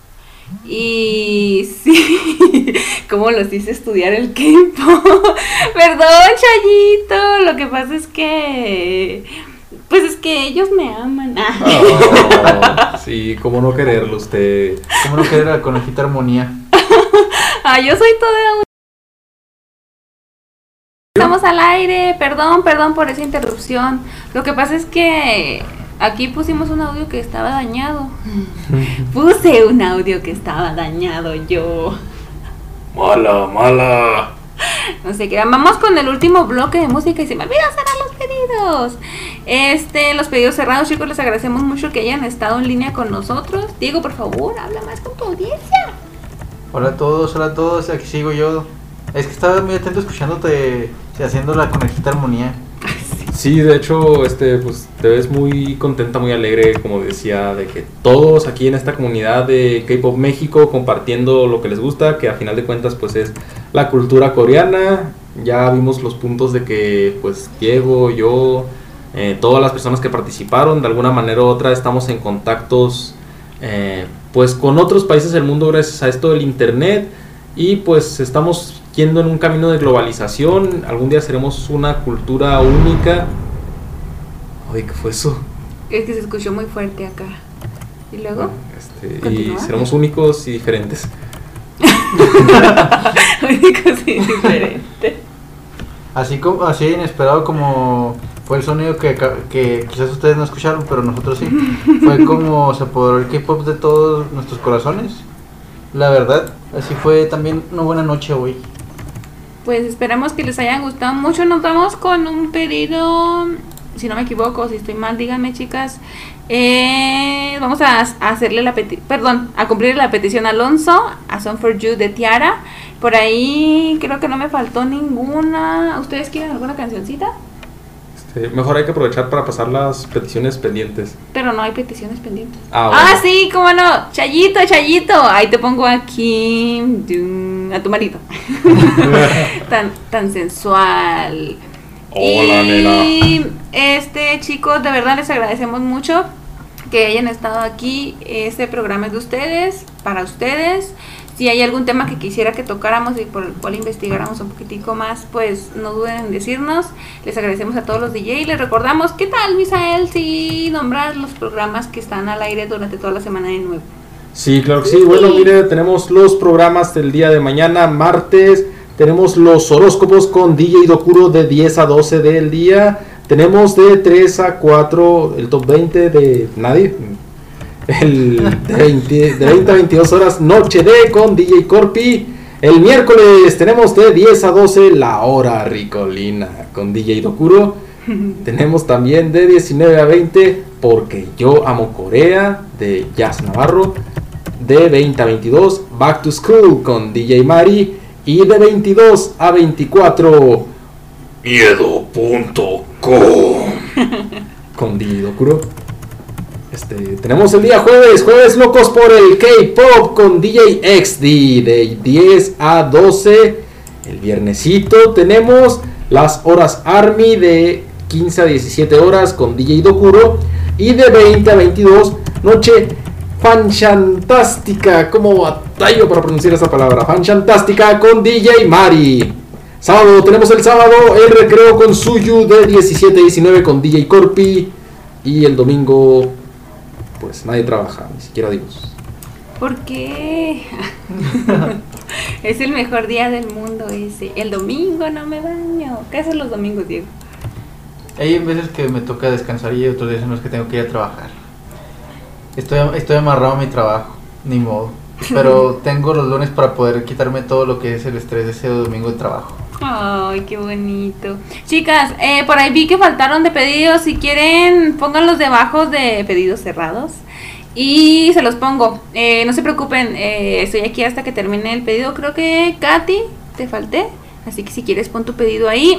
Y sí, ¿cómo los hice estudiar el K-pop? Perdón, Chayito, lo que pasa es que, pues es que ellos me aman. Oh, sí, cómo no quererlo usted. Cómo no querer a la conejita Armonía. Ah, yo soy toda una... Estamos al aire, perdón, perdón por esa interrupción. Lo que pasa es que aquí pusimos un audio que estaba dañado. Puse un audio que estaba dañado yo. Mala, mala. No sé qué. Vamos con el último bloque de música y se me olvidó cerrar los pedidos. Este, los pedidos cerrados, chicos, les agradecemos mucho que hayan estado en línea con nosotros. Diego, por favor, habla más con tu audiencia. Hola a todos, hola a todos, aquí sigo yo. Es que estaba muy atento escuchándote haciendo la conejita Armonía. Sí, de hecho, este, pues te ves muy contenta, muy alegre, como decía, de que todos aquí en esta comunidad de K-Pop México compartiendo lo que les gusta, que a final de cuentas pues es la cultura coreana. Ya vimos los puntos de que pues Diego, yo, eh, todas las personas que participaron, de alguna manera u otra estamos en contactos eh, pues con otros países del mundo gracias a esto del internet, y pues estamos yendo en un camino de globalización. Algún día seremos una cultura única. Ay, ¿qué fue eso? Es que se escuchó muy fuerte acá. ¿Y luego? Bueno, este, y seremos únicos y diferentes. Únicos y diferentes. Así como, así inesperado como fue el sonido que, que quizás ustedes no escucharon, pero nosotros sí. Fue como se apoderó el K-pop de todos nuestros corazones. La verdad, así fue también una buena noche hoy. Pues esperamos que les hayan gustado mucho. Nos vamos con un pedido, si no me equivoco, si estoy mal, díganme, chicas. Eh, vamos a, a hacerle la peti perdón, a cumplir la petición a Alonso, a Song for You de Tiara. Por ahí creo que no me faltó ninguna. ¿Ustedes quieren alguna cancioncita? Este, mejor hay que aprovechar para pasar las peticiones pendientes. Pero no hay peticiones pendientes. Ah, bueno. Ah, sí, cómo no. Chayito, Chayito. Ahí te pongo aquí dum, a tu marido. tan, tan sensual. Hola, y nena. este, chicos, de verdad les agradecemos mucho que hayan estado aquí. Este programa es de ustedes, para ustedes. Si hay algún tema que quisiera que tocáramos y por el cual investigáramos un poquitico más, pues no duden en decirnos. Les agradecemos a todos los D J y les recordamos, ¿qué tal, Misael, si nombras los programas que están al aire durante toda la semana de nuevo? Sí, claro que sí. Bueno, mire, tenemos los programas del día de mañana, martes. Tenemos los horóscopos con D J Dokuro de diez a doce del día. Tenemos de tres a cuatro el top veinte de nadie. El de veinte, de veinte a veintidós horas Noche de con D J Corpi. El miércoles tenemos de diez a doce La Hora Ricolina con D J Dokuro. Tenemos también de diecinueve a veinte Porque Yo Amo Corea de Jazz Navarro. De veinte a veintidós Back to School con D J Mari. Y de veintidós a veinticuatro miedo punto com con D J Dokuro. Este, tenemos el día jueves, jueves locos por el K-Pop con D J X D de diez a doce. El viernesito tenemos las horas Army de quince a diecisiete horas con D J Dokuro. Y de veinte a veintidós Noche Fanchantástica, como batallo para pronunciar esa palabra, Fanchantástica con D J Mari. Sábado tenemos el sábado el recreo con Suyu de diecisiete a diecinueve con D J Corpi. Y el domingo pues nadie trabaja, ni siquiera Dios. ¿Por qué? Es el mejor día del mundo ese. El domingo no me baño. ¿Qué hacen los domingos, Diego? Hay veces que me toca descansar y hay otros días en los que tengo que ir a trabajar. Estoy, estoy amarrado a mi trabajo, ni modo. Pero tengo los lunes para poder quitarme todo lo que es el estrés de ese domingo de trabajo. Ay, qué bonito. Chicas, eh, por ahí vi que faltaron de pedidos. Si quieren, pónganlos debajo de pedidos cerrados y se los pongo. Eh, no se preocupen, eh, estoy aquí hasta que termine el pedido. Creo que Katy, te falté. Así que si quieres, pon tu pedido ahí.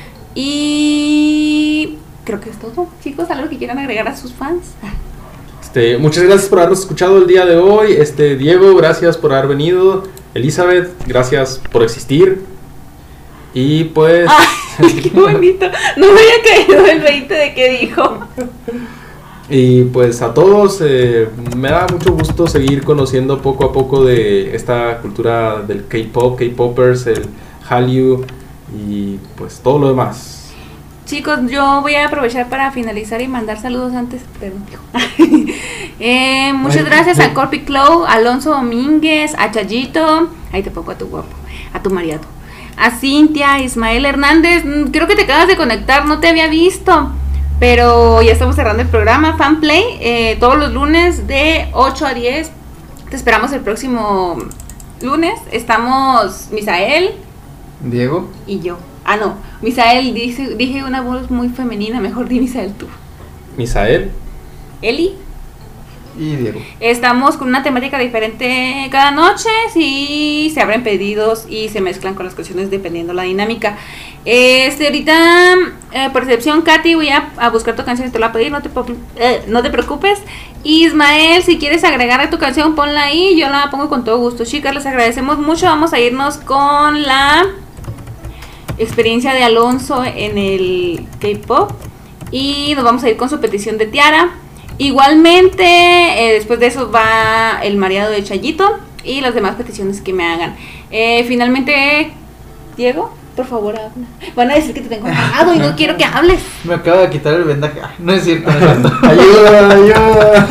Y creo que es todo. Chicos, algo que quieran agregar a sus fans. Es Este, muchas gracias por habernos escuchado el día de hoy. Este, Diego, gracias por haber venido. Elizabeth, gracias por existir. Y pues... ¡Ay, qué bonito! No me había caído el veinte de qué dijo. Y pues a todos, eh, me da mucho gusto seguir conociendo poco a poco de esta cultura del K-pop, K-popers, el Hallyu y pues todo lo demás. Chicos, yo voy a aprovechar para finalizar y mandar saludos antes, perdón. eh, muchas gracias a Corpi Clow, a Alonso Domínguez, a Chayito, ahí te pongo a tu guapo, a tu mariato, a Cintia, a Ismael Hernández, creo que te acabas de conectar, no te había visto. Pero ya estamos cerrando el programa Fanplay, eh, todos los lunes de ocho a diez. Te esperamos el próximo lunes. Estamos Misael, Diego y yo. Ah, no, Misael, dice, dije una voz muy femenina, mejor di Misael tú. Misael, Eli y Diego. Estamos con una temática diferente cada noche, si se abren pedidos y se mezclan con las canciones dependiendo la dinámica. Este, ahorita, eh, Percepción, Katy, voy a, a buscar tu canción y te la voy a pedir, no te, eh, no te preocupes. Ismael, si quieres agregar a tu canción, ponla ahí, yo la pongo con todo gusto. Chicas, les agradecemos mucho, vamos a irnos con la experiencia de Alonso en el K-pop y nos vamos a ir con su petición de Tiara. Igualmente, eh, después de eso va el mareado de Chayito y las demás peticiones que me hagan. Eh, finalmente, Diego, por favor, habla. Van a decir que te tengo parado y no quiero que hables. Me acaba de quitar el vendaje. Ay, no es cierto, no es cierto. Ayuda, ayuda.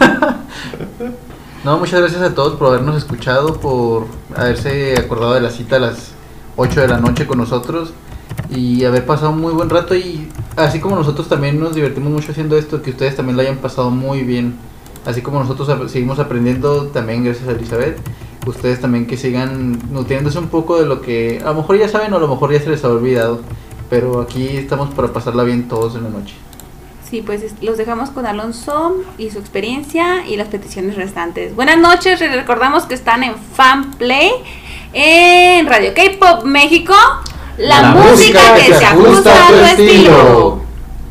No, muchas gracias a todos por habernos escuchado, por haberse acordado de la cita a las ocho de la noche con nosotros y haber pasado un muy buen rato, y así como nosotros también nos divertimos mucho haciendo esto, que ustedes también lo hayan pasado muy bien, así como nosotros ap- seguimos aprendiendo también gracias a Elizabeth, ustedes también que sigan nutriéndose un poco de lo que a lo mejor ya saben o a lo mejor ya se les ha olvidado, pero aquí estamos para pasarla bien todos en la noche. Sí, pues los dejamos con Alonso y su experiencia y las peticiones restantes. Buenas noches, les recordamos que están en Fanplay en Radio K-Pop México. La, la música, música que, que se ajusta a tu estilo.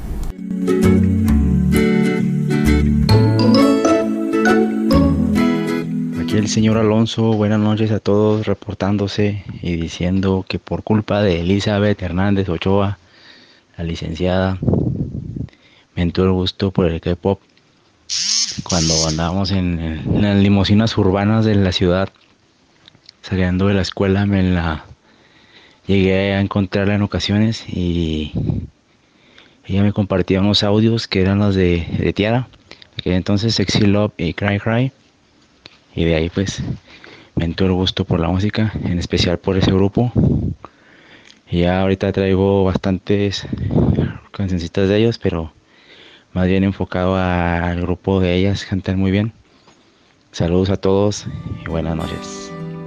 Aquí el señor Alonso, buenas noches a todos, reportándose y diciendo que por culpa de Elizabeth Hernández Ochoa, la licenciada, me entró el gusto por el K-pop cuando andábamos en, en las limusinas urbanas de la ciudad, saliendo de la escuela. Me la llegué a encontrarla en ocasiones y ella me compartía unos audios que eran los de, de Tiara, que entonces Sexy Love y Cry Cry, y de ahí pues me entró el gusto por la música, en especial por ese grupo. Y ya ahorita traigo bastantes cancioncitas de ellos, pero más bien enfocado al grupo de ellas, cantan muy bien. Saludos a todos y buenas noches.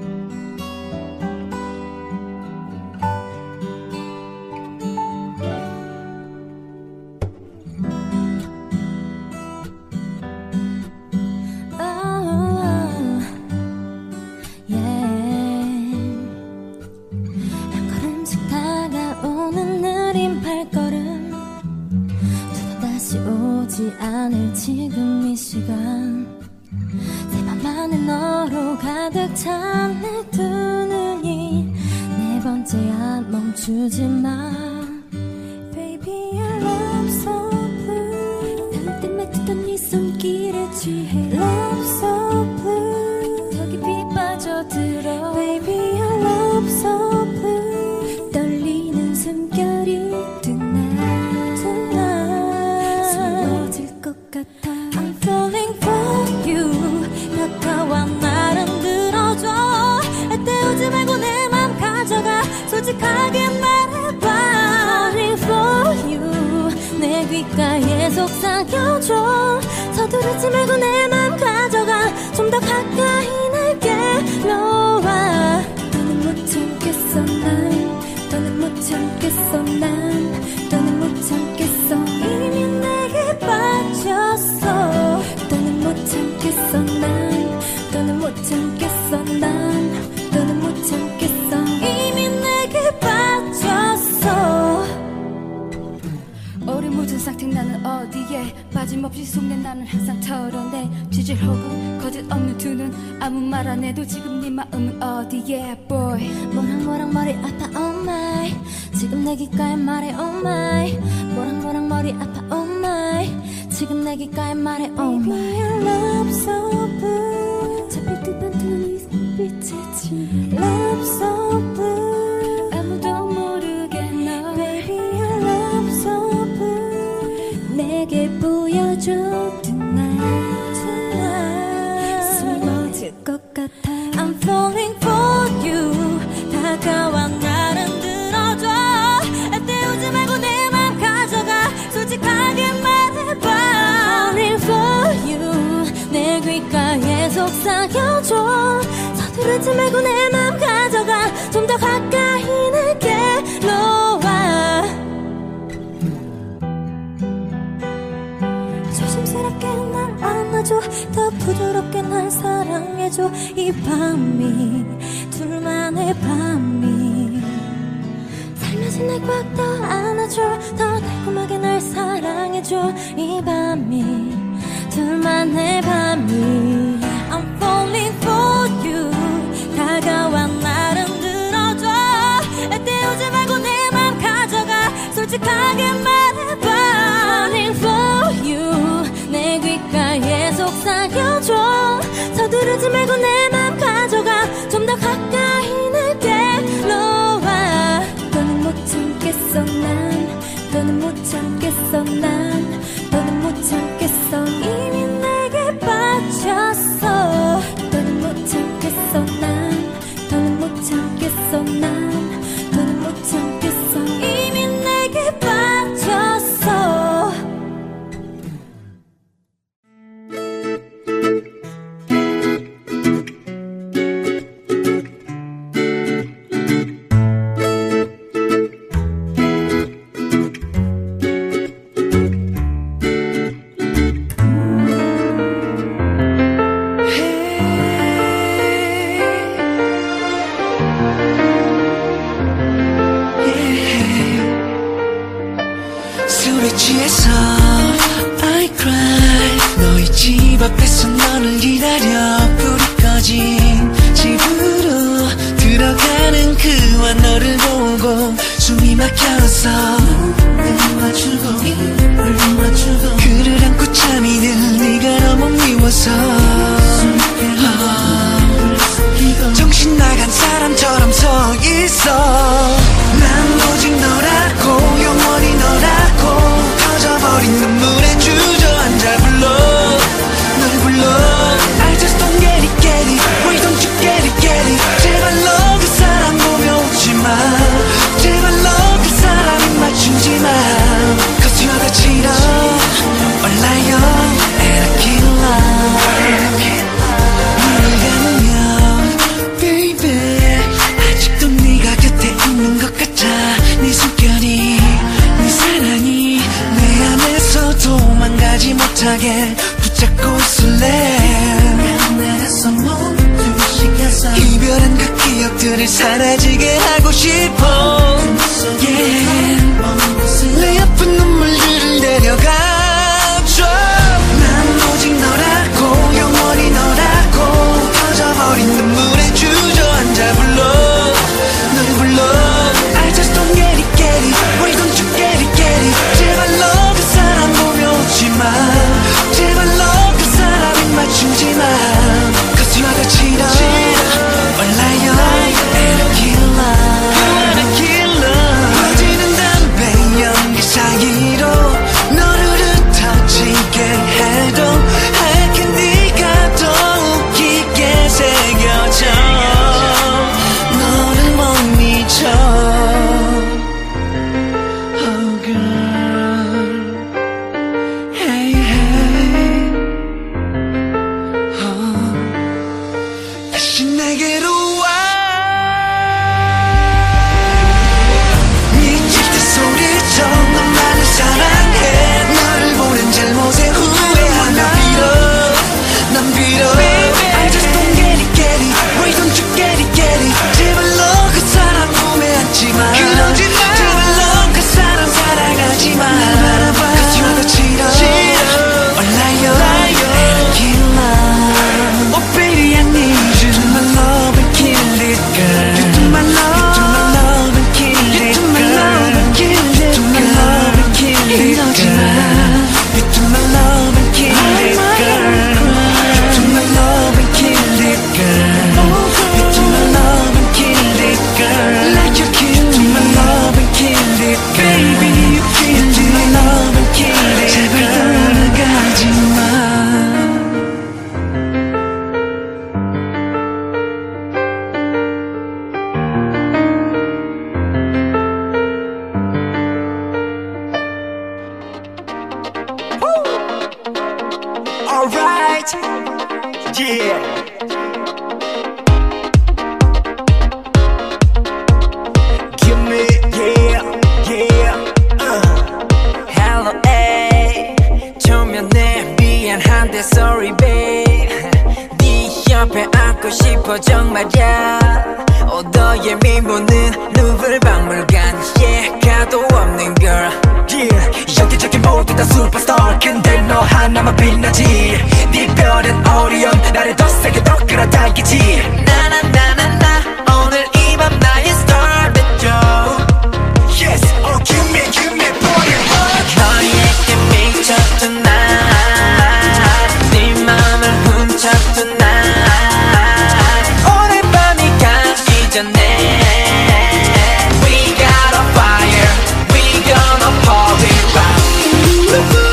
않을 지금 이 시간 내 맘만의 너로 가득 찬 내 두 눈이 네 번째야 멈추지 마 Baby I love so blue 나올 때만 듣던 네 손길에 취해 Love so blue 더 깊이 빠져들어 Baby I love so blue 떨리는 숨결이 tonight tonight 것 같아 I'm falling for you 다가와 날 흔들어줘 애태우지 말고 내 맘 가져가 솔직하게 말해봐 Falling for you 내 귓가에 속삭여줘 서두르지 말고 내 맘 가져가 좀 더 가까이 날게 놓아 더는 못 참겠어 난 더는 못 참겠어 난 더는 못 참겠어 이미 내게 빠졌어 더는 못 참겠어 난 더는 못 참겠어 난 더는 못 참겠어 이미 내게 빠졌어 얼음 묻은 상태 나는 어디에 빠짐없이 없이 속내 나는 항상 털어내 지질 혹은 거짓 없는 두 눈 아무 말 안 해도 지금 네 마음은 어디에 boy 뭐랑 뭐랑 머리 아파 oh my 지금 내 귓가에 말해 oh my 뭐랑 뭐랑 머리 아파 oh my 지금 내 귓가에 말해 oh my Baby your love so blue 잡힐 듯한 두 눈이 빛에 친 love so blue 아무도 모르게 너 Baby your love so blue 내게 보여줘 tonight tonight 숨이 멎을 것 같아 I'm falling for you 다가와 나를 들어줘 애태우지 말고 내 맘 가져가 솔직하게 말해봐 Falling for you 내 귓가에 속삭여줘 서두르지 말고 내 맘 가져가 좀 더 가까이 내게로 와 조심스럽게 날 안아줘 더 부드럽게 날 사랑해줘 이 밤이 둘만의 밤이 살며시 날 꽉 더 안아줘 더 달콤하게 날 사랑해줘 이 밤이 둘만의 밤이 I'm falling for you 다가와 나를 들어줘 애태우지 말고 내 맘 가져가 솔직하게 말해봐 Falling for you 내 귓가에 속삭여줘 서두르지 말고 내 맘 가져가 좀 더 가까이 내게로 와 너는 못 참겠어 난 너는 못 참겠어 난 너는 못 참겠어 이미 내게 빠졌어 너는 못 참겠어 난 너는 못 참겠어 난 너는 못 참겠어 이미 내게 빠졌어 술에 취해서 I cry 너희 집 앞에서 너를 기다려 불이 꺼진 집으로 들어가는 그와 너를 보고 숨이 막혀서 눈을 맞추고 입을 맞추고 그를 안고 잠이 든 네가 너무 미워서 어, 정신 나간 사람처럼 서 있어 난 오직 너라고 영원히 너라고 터져버린 눈물에 주저앉아 불러 널 불러 I just don't get it get it Why don't you get it get it 제발 너 그 사람 보며 웃지마 제발 너 그 사람 입 맞추지마 Cause you're the cheater or liar and a killer 눈을 감으면 baby 아직도 네가 곁에 있는 것 같아 네 숨결이 네 사랑이 내 안에서 도망가지 못하게 붙잡고 있을래 나라서 모두 식어서 이별한 그 기억들을 사라지게 하고 싶어 yeah. 내 아픈 눈물들을 데려가줘 난 오직 너라고 영원히 너라고 터져버린 눈물에 주저앉아 불러 널 불러 I just don't get it get it Why don't you get it get it 제발 너 그 사람 보며 웃지마 제발 너 그 사람 입 맞추지마 Cause you're the cheater or liar and a killer You're a killer 퍼지는 담배 연기 사이로 너를 흩어지게 해도 하얗게 네가 더욱 깊게 새겨져 너를 못 잊어 Oh girl Hey hey oh. 다시 내게로 와 미칠 때 소리쳐 너만을 사랑해 너를 보낸 잘못에 후회하며 빌어 난 빌어 I just don't get it get it Why don't you get it get it 제발 너 그 사람 몸에 앉지마 그러지마 제발 너 그 사람 사랑하지마 날 바라봐 Cause you're the cheater or 싶어 정말야. 어, 너의 미모는 루블 박물관 yeah, 가도 없는 girl yeah. 여기저기 모두 다 슈퍼스타 근데 너 하나만 빛나지. 네 별은 오리온 나를 더 세게 더 끌어당기지. 나나나나나 오늘 이 밤 나의 star 됐죠. Yes, oh give me give me boy. 너에게 미쳐 tonight. 네 맘을 훔쳐 tonight. 오늘 밤이 가기 전에 We got a fire. We gonna party rock.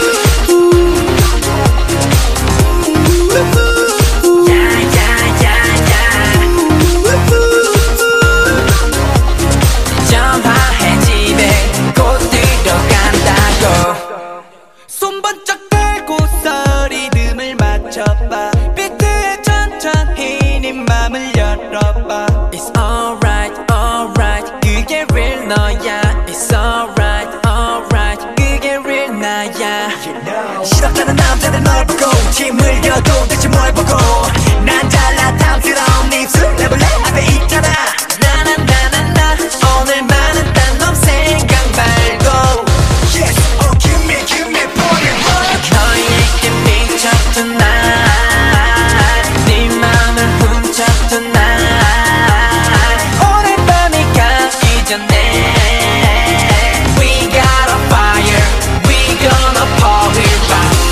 손 번쩍 들고 리듬을 맞춰봐. 비트에 천천히 네 맘을 열어봐. It's alright, alright, 그게 real 너야. It's alright, alright, 그게 real 나야. 싫었다는 남자들 널 보고 침을 흘려도 대체 뭘 보고. 난 잘나 탐스러운 입술 레벨레 앞에 있잖아. 나나나나나 오늘만은 딴 놈 생각 말고. Yes, oh give me give me boy. 너에게 미쳐 tonight. 네 맘을 훔쳐 tonight. 오늘 밤이 가기 전에 We got a fire. We gonna party rock.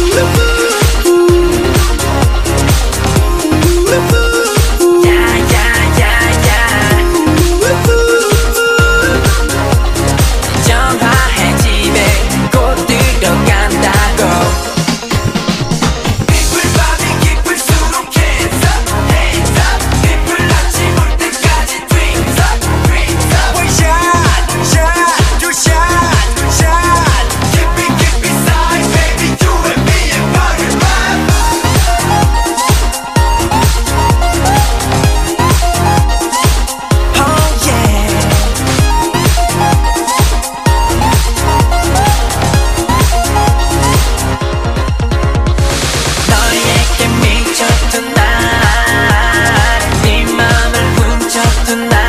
전화해 집에 곧 들어간다고. 빛불 밤이 깊을수록 hands up, hands up. 빛불 아침 올 때까지 dreams up, dreams up. One shot, shot, two shot, shot. 깊이 깊이 쌓인 baby you and me and party rock. Oh yeah. 너에게 미쳐 tonight. 네 맘을 훔쳐 tonight.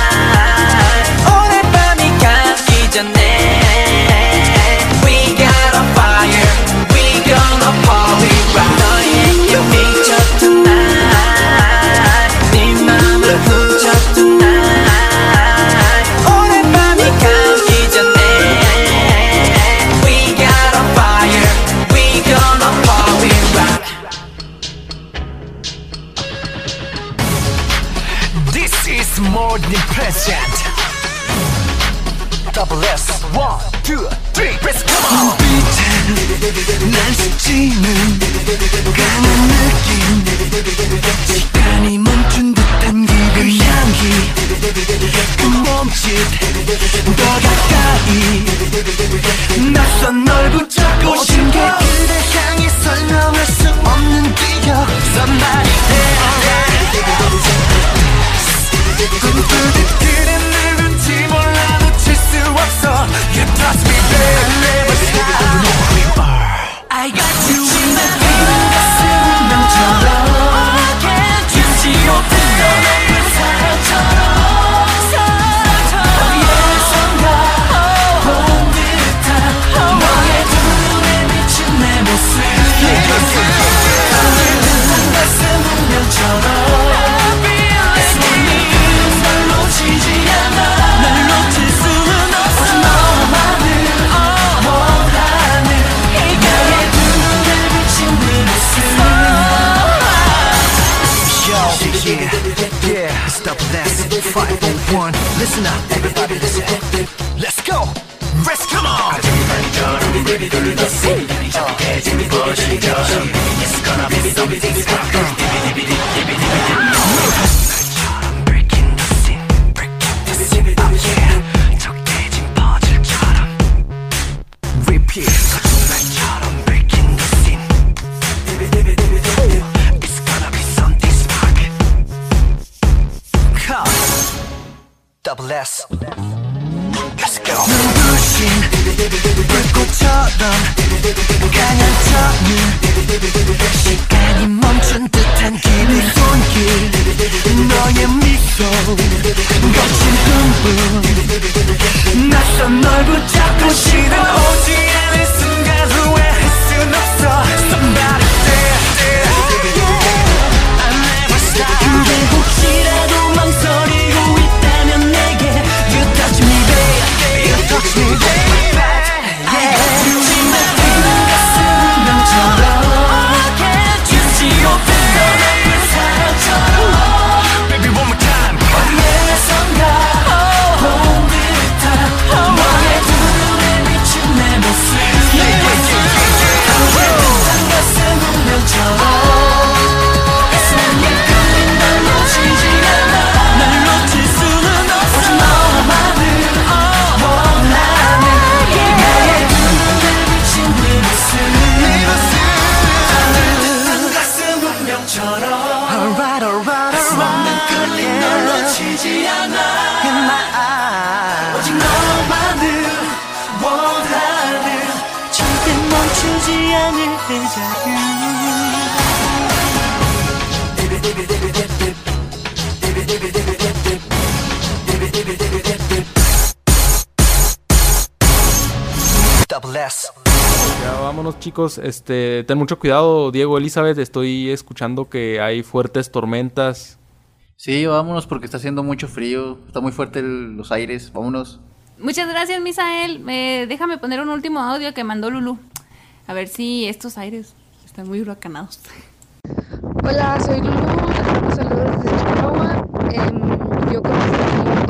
오늘 밤이 가기 전에 We got a fire. We gonna party rock. 너에게 미쳐 tonight. 네 맘을 훔쳐 tonight. 오늘 밤이 가기 전에 We got a fire. We gonna party rock. This is more than present. Double S. One, two, three. Let's come on. 눈빛에 날 스치는 강한 느낌. 시간이 멈춘 듯한 기분 향기. 그 몸짓 더 가까이. 낯선 널 붙잡고 싶어. 그대 향해 설명할 수 없는 기억. Somebody 꿈꾸듯 그래 누군지 몰라 놓칠 수 없어. You touch me baby, I never stop. You know who you are. I got you in my hand. 가슴 운명처럼 주지 못한 너의 사랑처럼 어디에선가 본 듯한 너의 눈에 비친 내 모습. 오늘은 가슴 운명처럼 Yeah, yeah, stop this. five oh one. Listen up, everybody listen. Let's go. Let's come on. It's gonna be something special. Breaking the scene, breaking the scene. Oh yeah, 적대진 퍼즐처럼. Repeat. 거짓말처럼 breaking the scene. It's gonna be something spark. Come, double S. Let's go. 눈부신 불꽃처럼 강한 정을 시간이 멈춘 듯한 기분 손길 너의 미소 거친 흥분 낯선 널 붙잡고 싶어 오지 않을 순간 후회할 순 없어 Somebody dance I never stop 근데 혹시라도 망설이고 있다면 내게 You touch me baby You touch me baby Yeah 주지 마 가슴 운명처럼 주지 못했어 내 사랑처럼 Baby one more time 어디에선가 본 듯한 너의 두 눈에 비친 내 모습 어제부터 가슴 운명처럼 가슴에 끌린 날 놓치지 않아 날 놓칠 수는 없어 오직 너만을 원하는 나의 두 눈에 비친 네 모습 네 모습 따뜻한 가슴 운명처럼 Alright alright 가슴에 끌린 널 놓치지 않아 오직 너만을 원하는 절대 멈추지 않을 데자뷰 Double S. Ya vámonos, chicos. Este, ten mucho cuidado, Diego, Elizabeth. Estoy escuchando que hay fuertes tormentas. Sí, vámonos porque está haciendo mucho frío. Está muy fuerte el- los aires. Vámonos. Muchas gracias, Misael. Eh, déjame poner un último audio que mandó Lulu. A ver si estos aires están muy huracanados. Hola, soy Lulu, te mando saludos desde Chihuahua. Em, yo conocí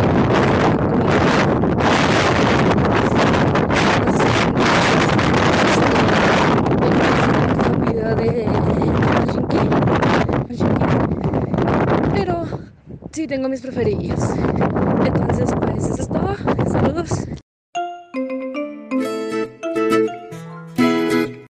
un video de Helsinki, pero sí tengo mis preferidos. Entonces, pues eso es todo. Saludos.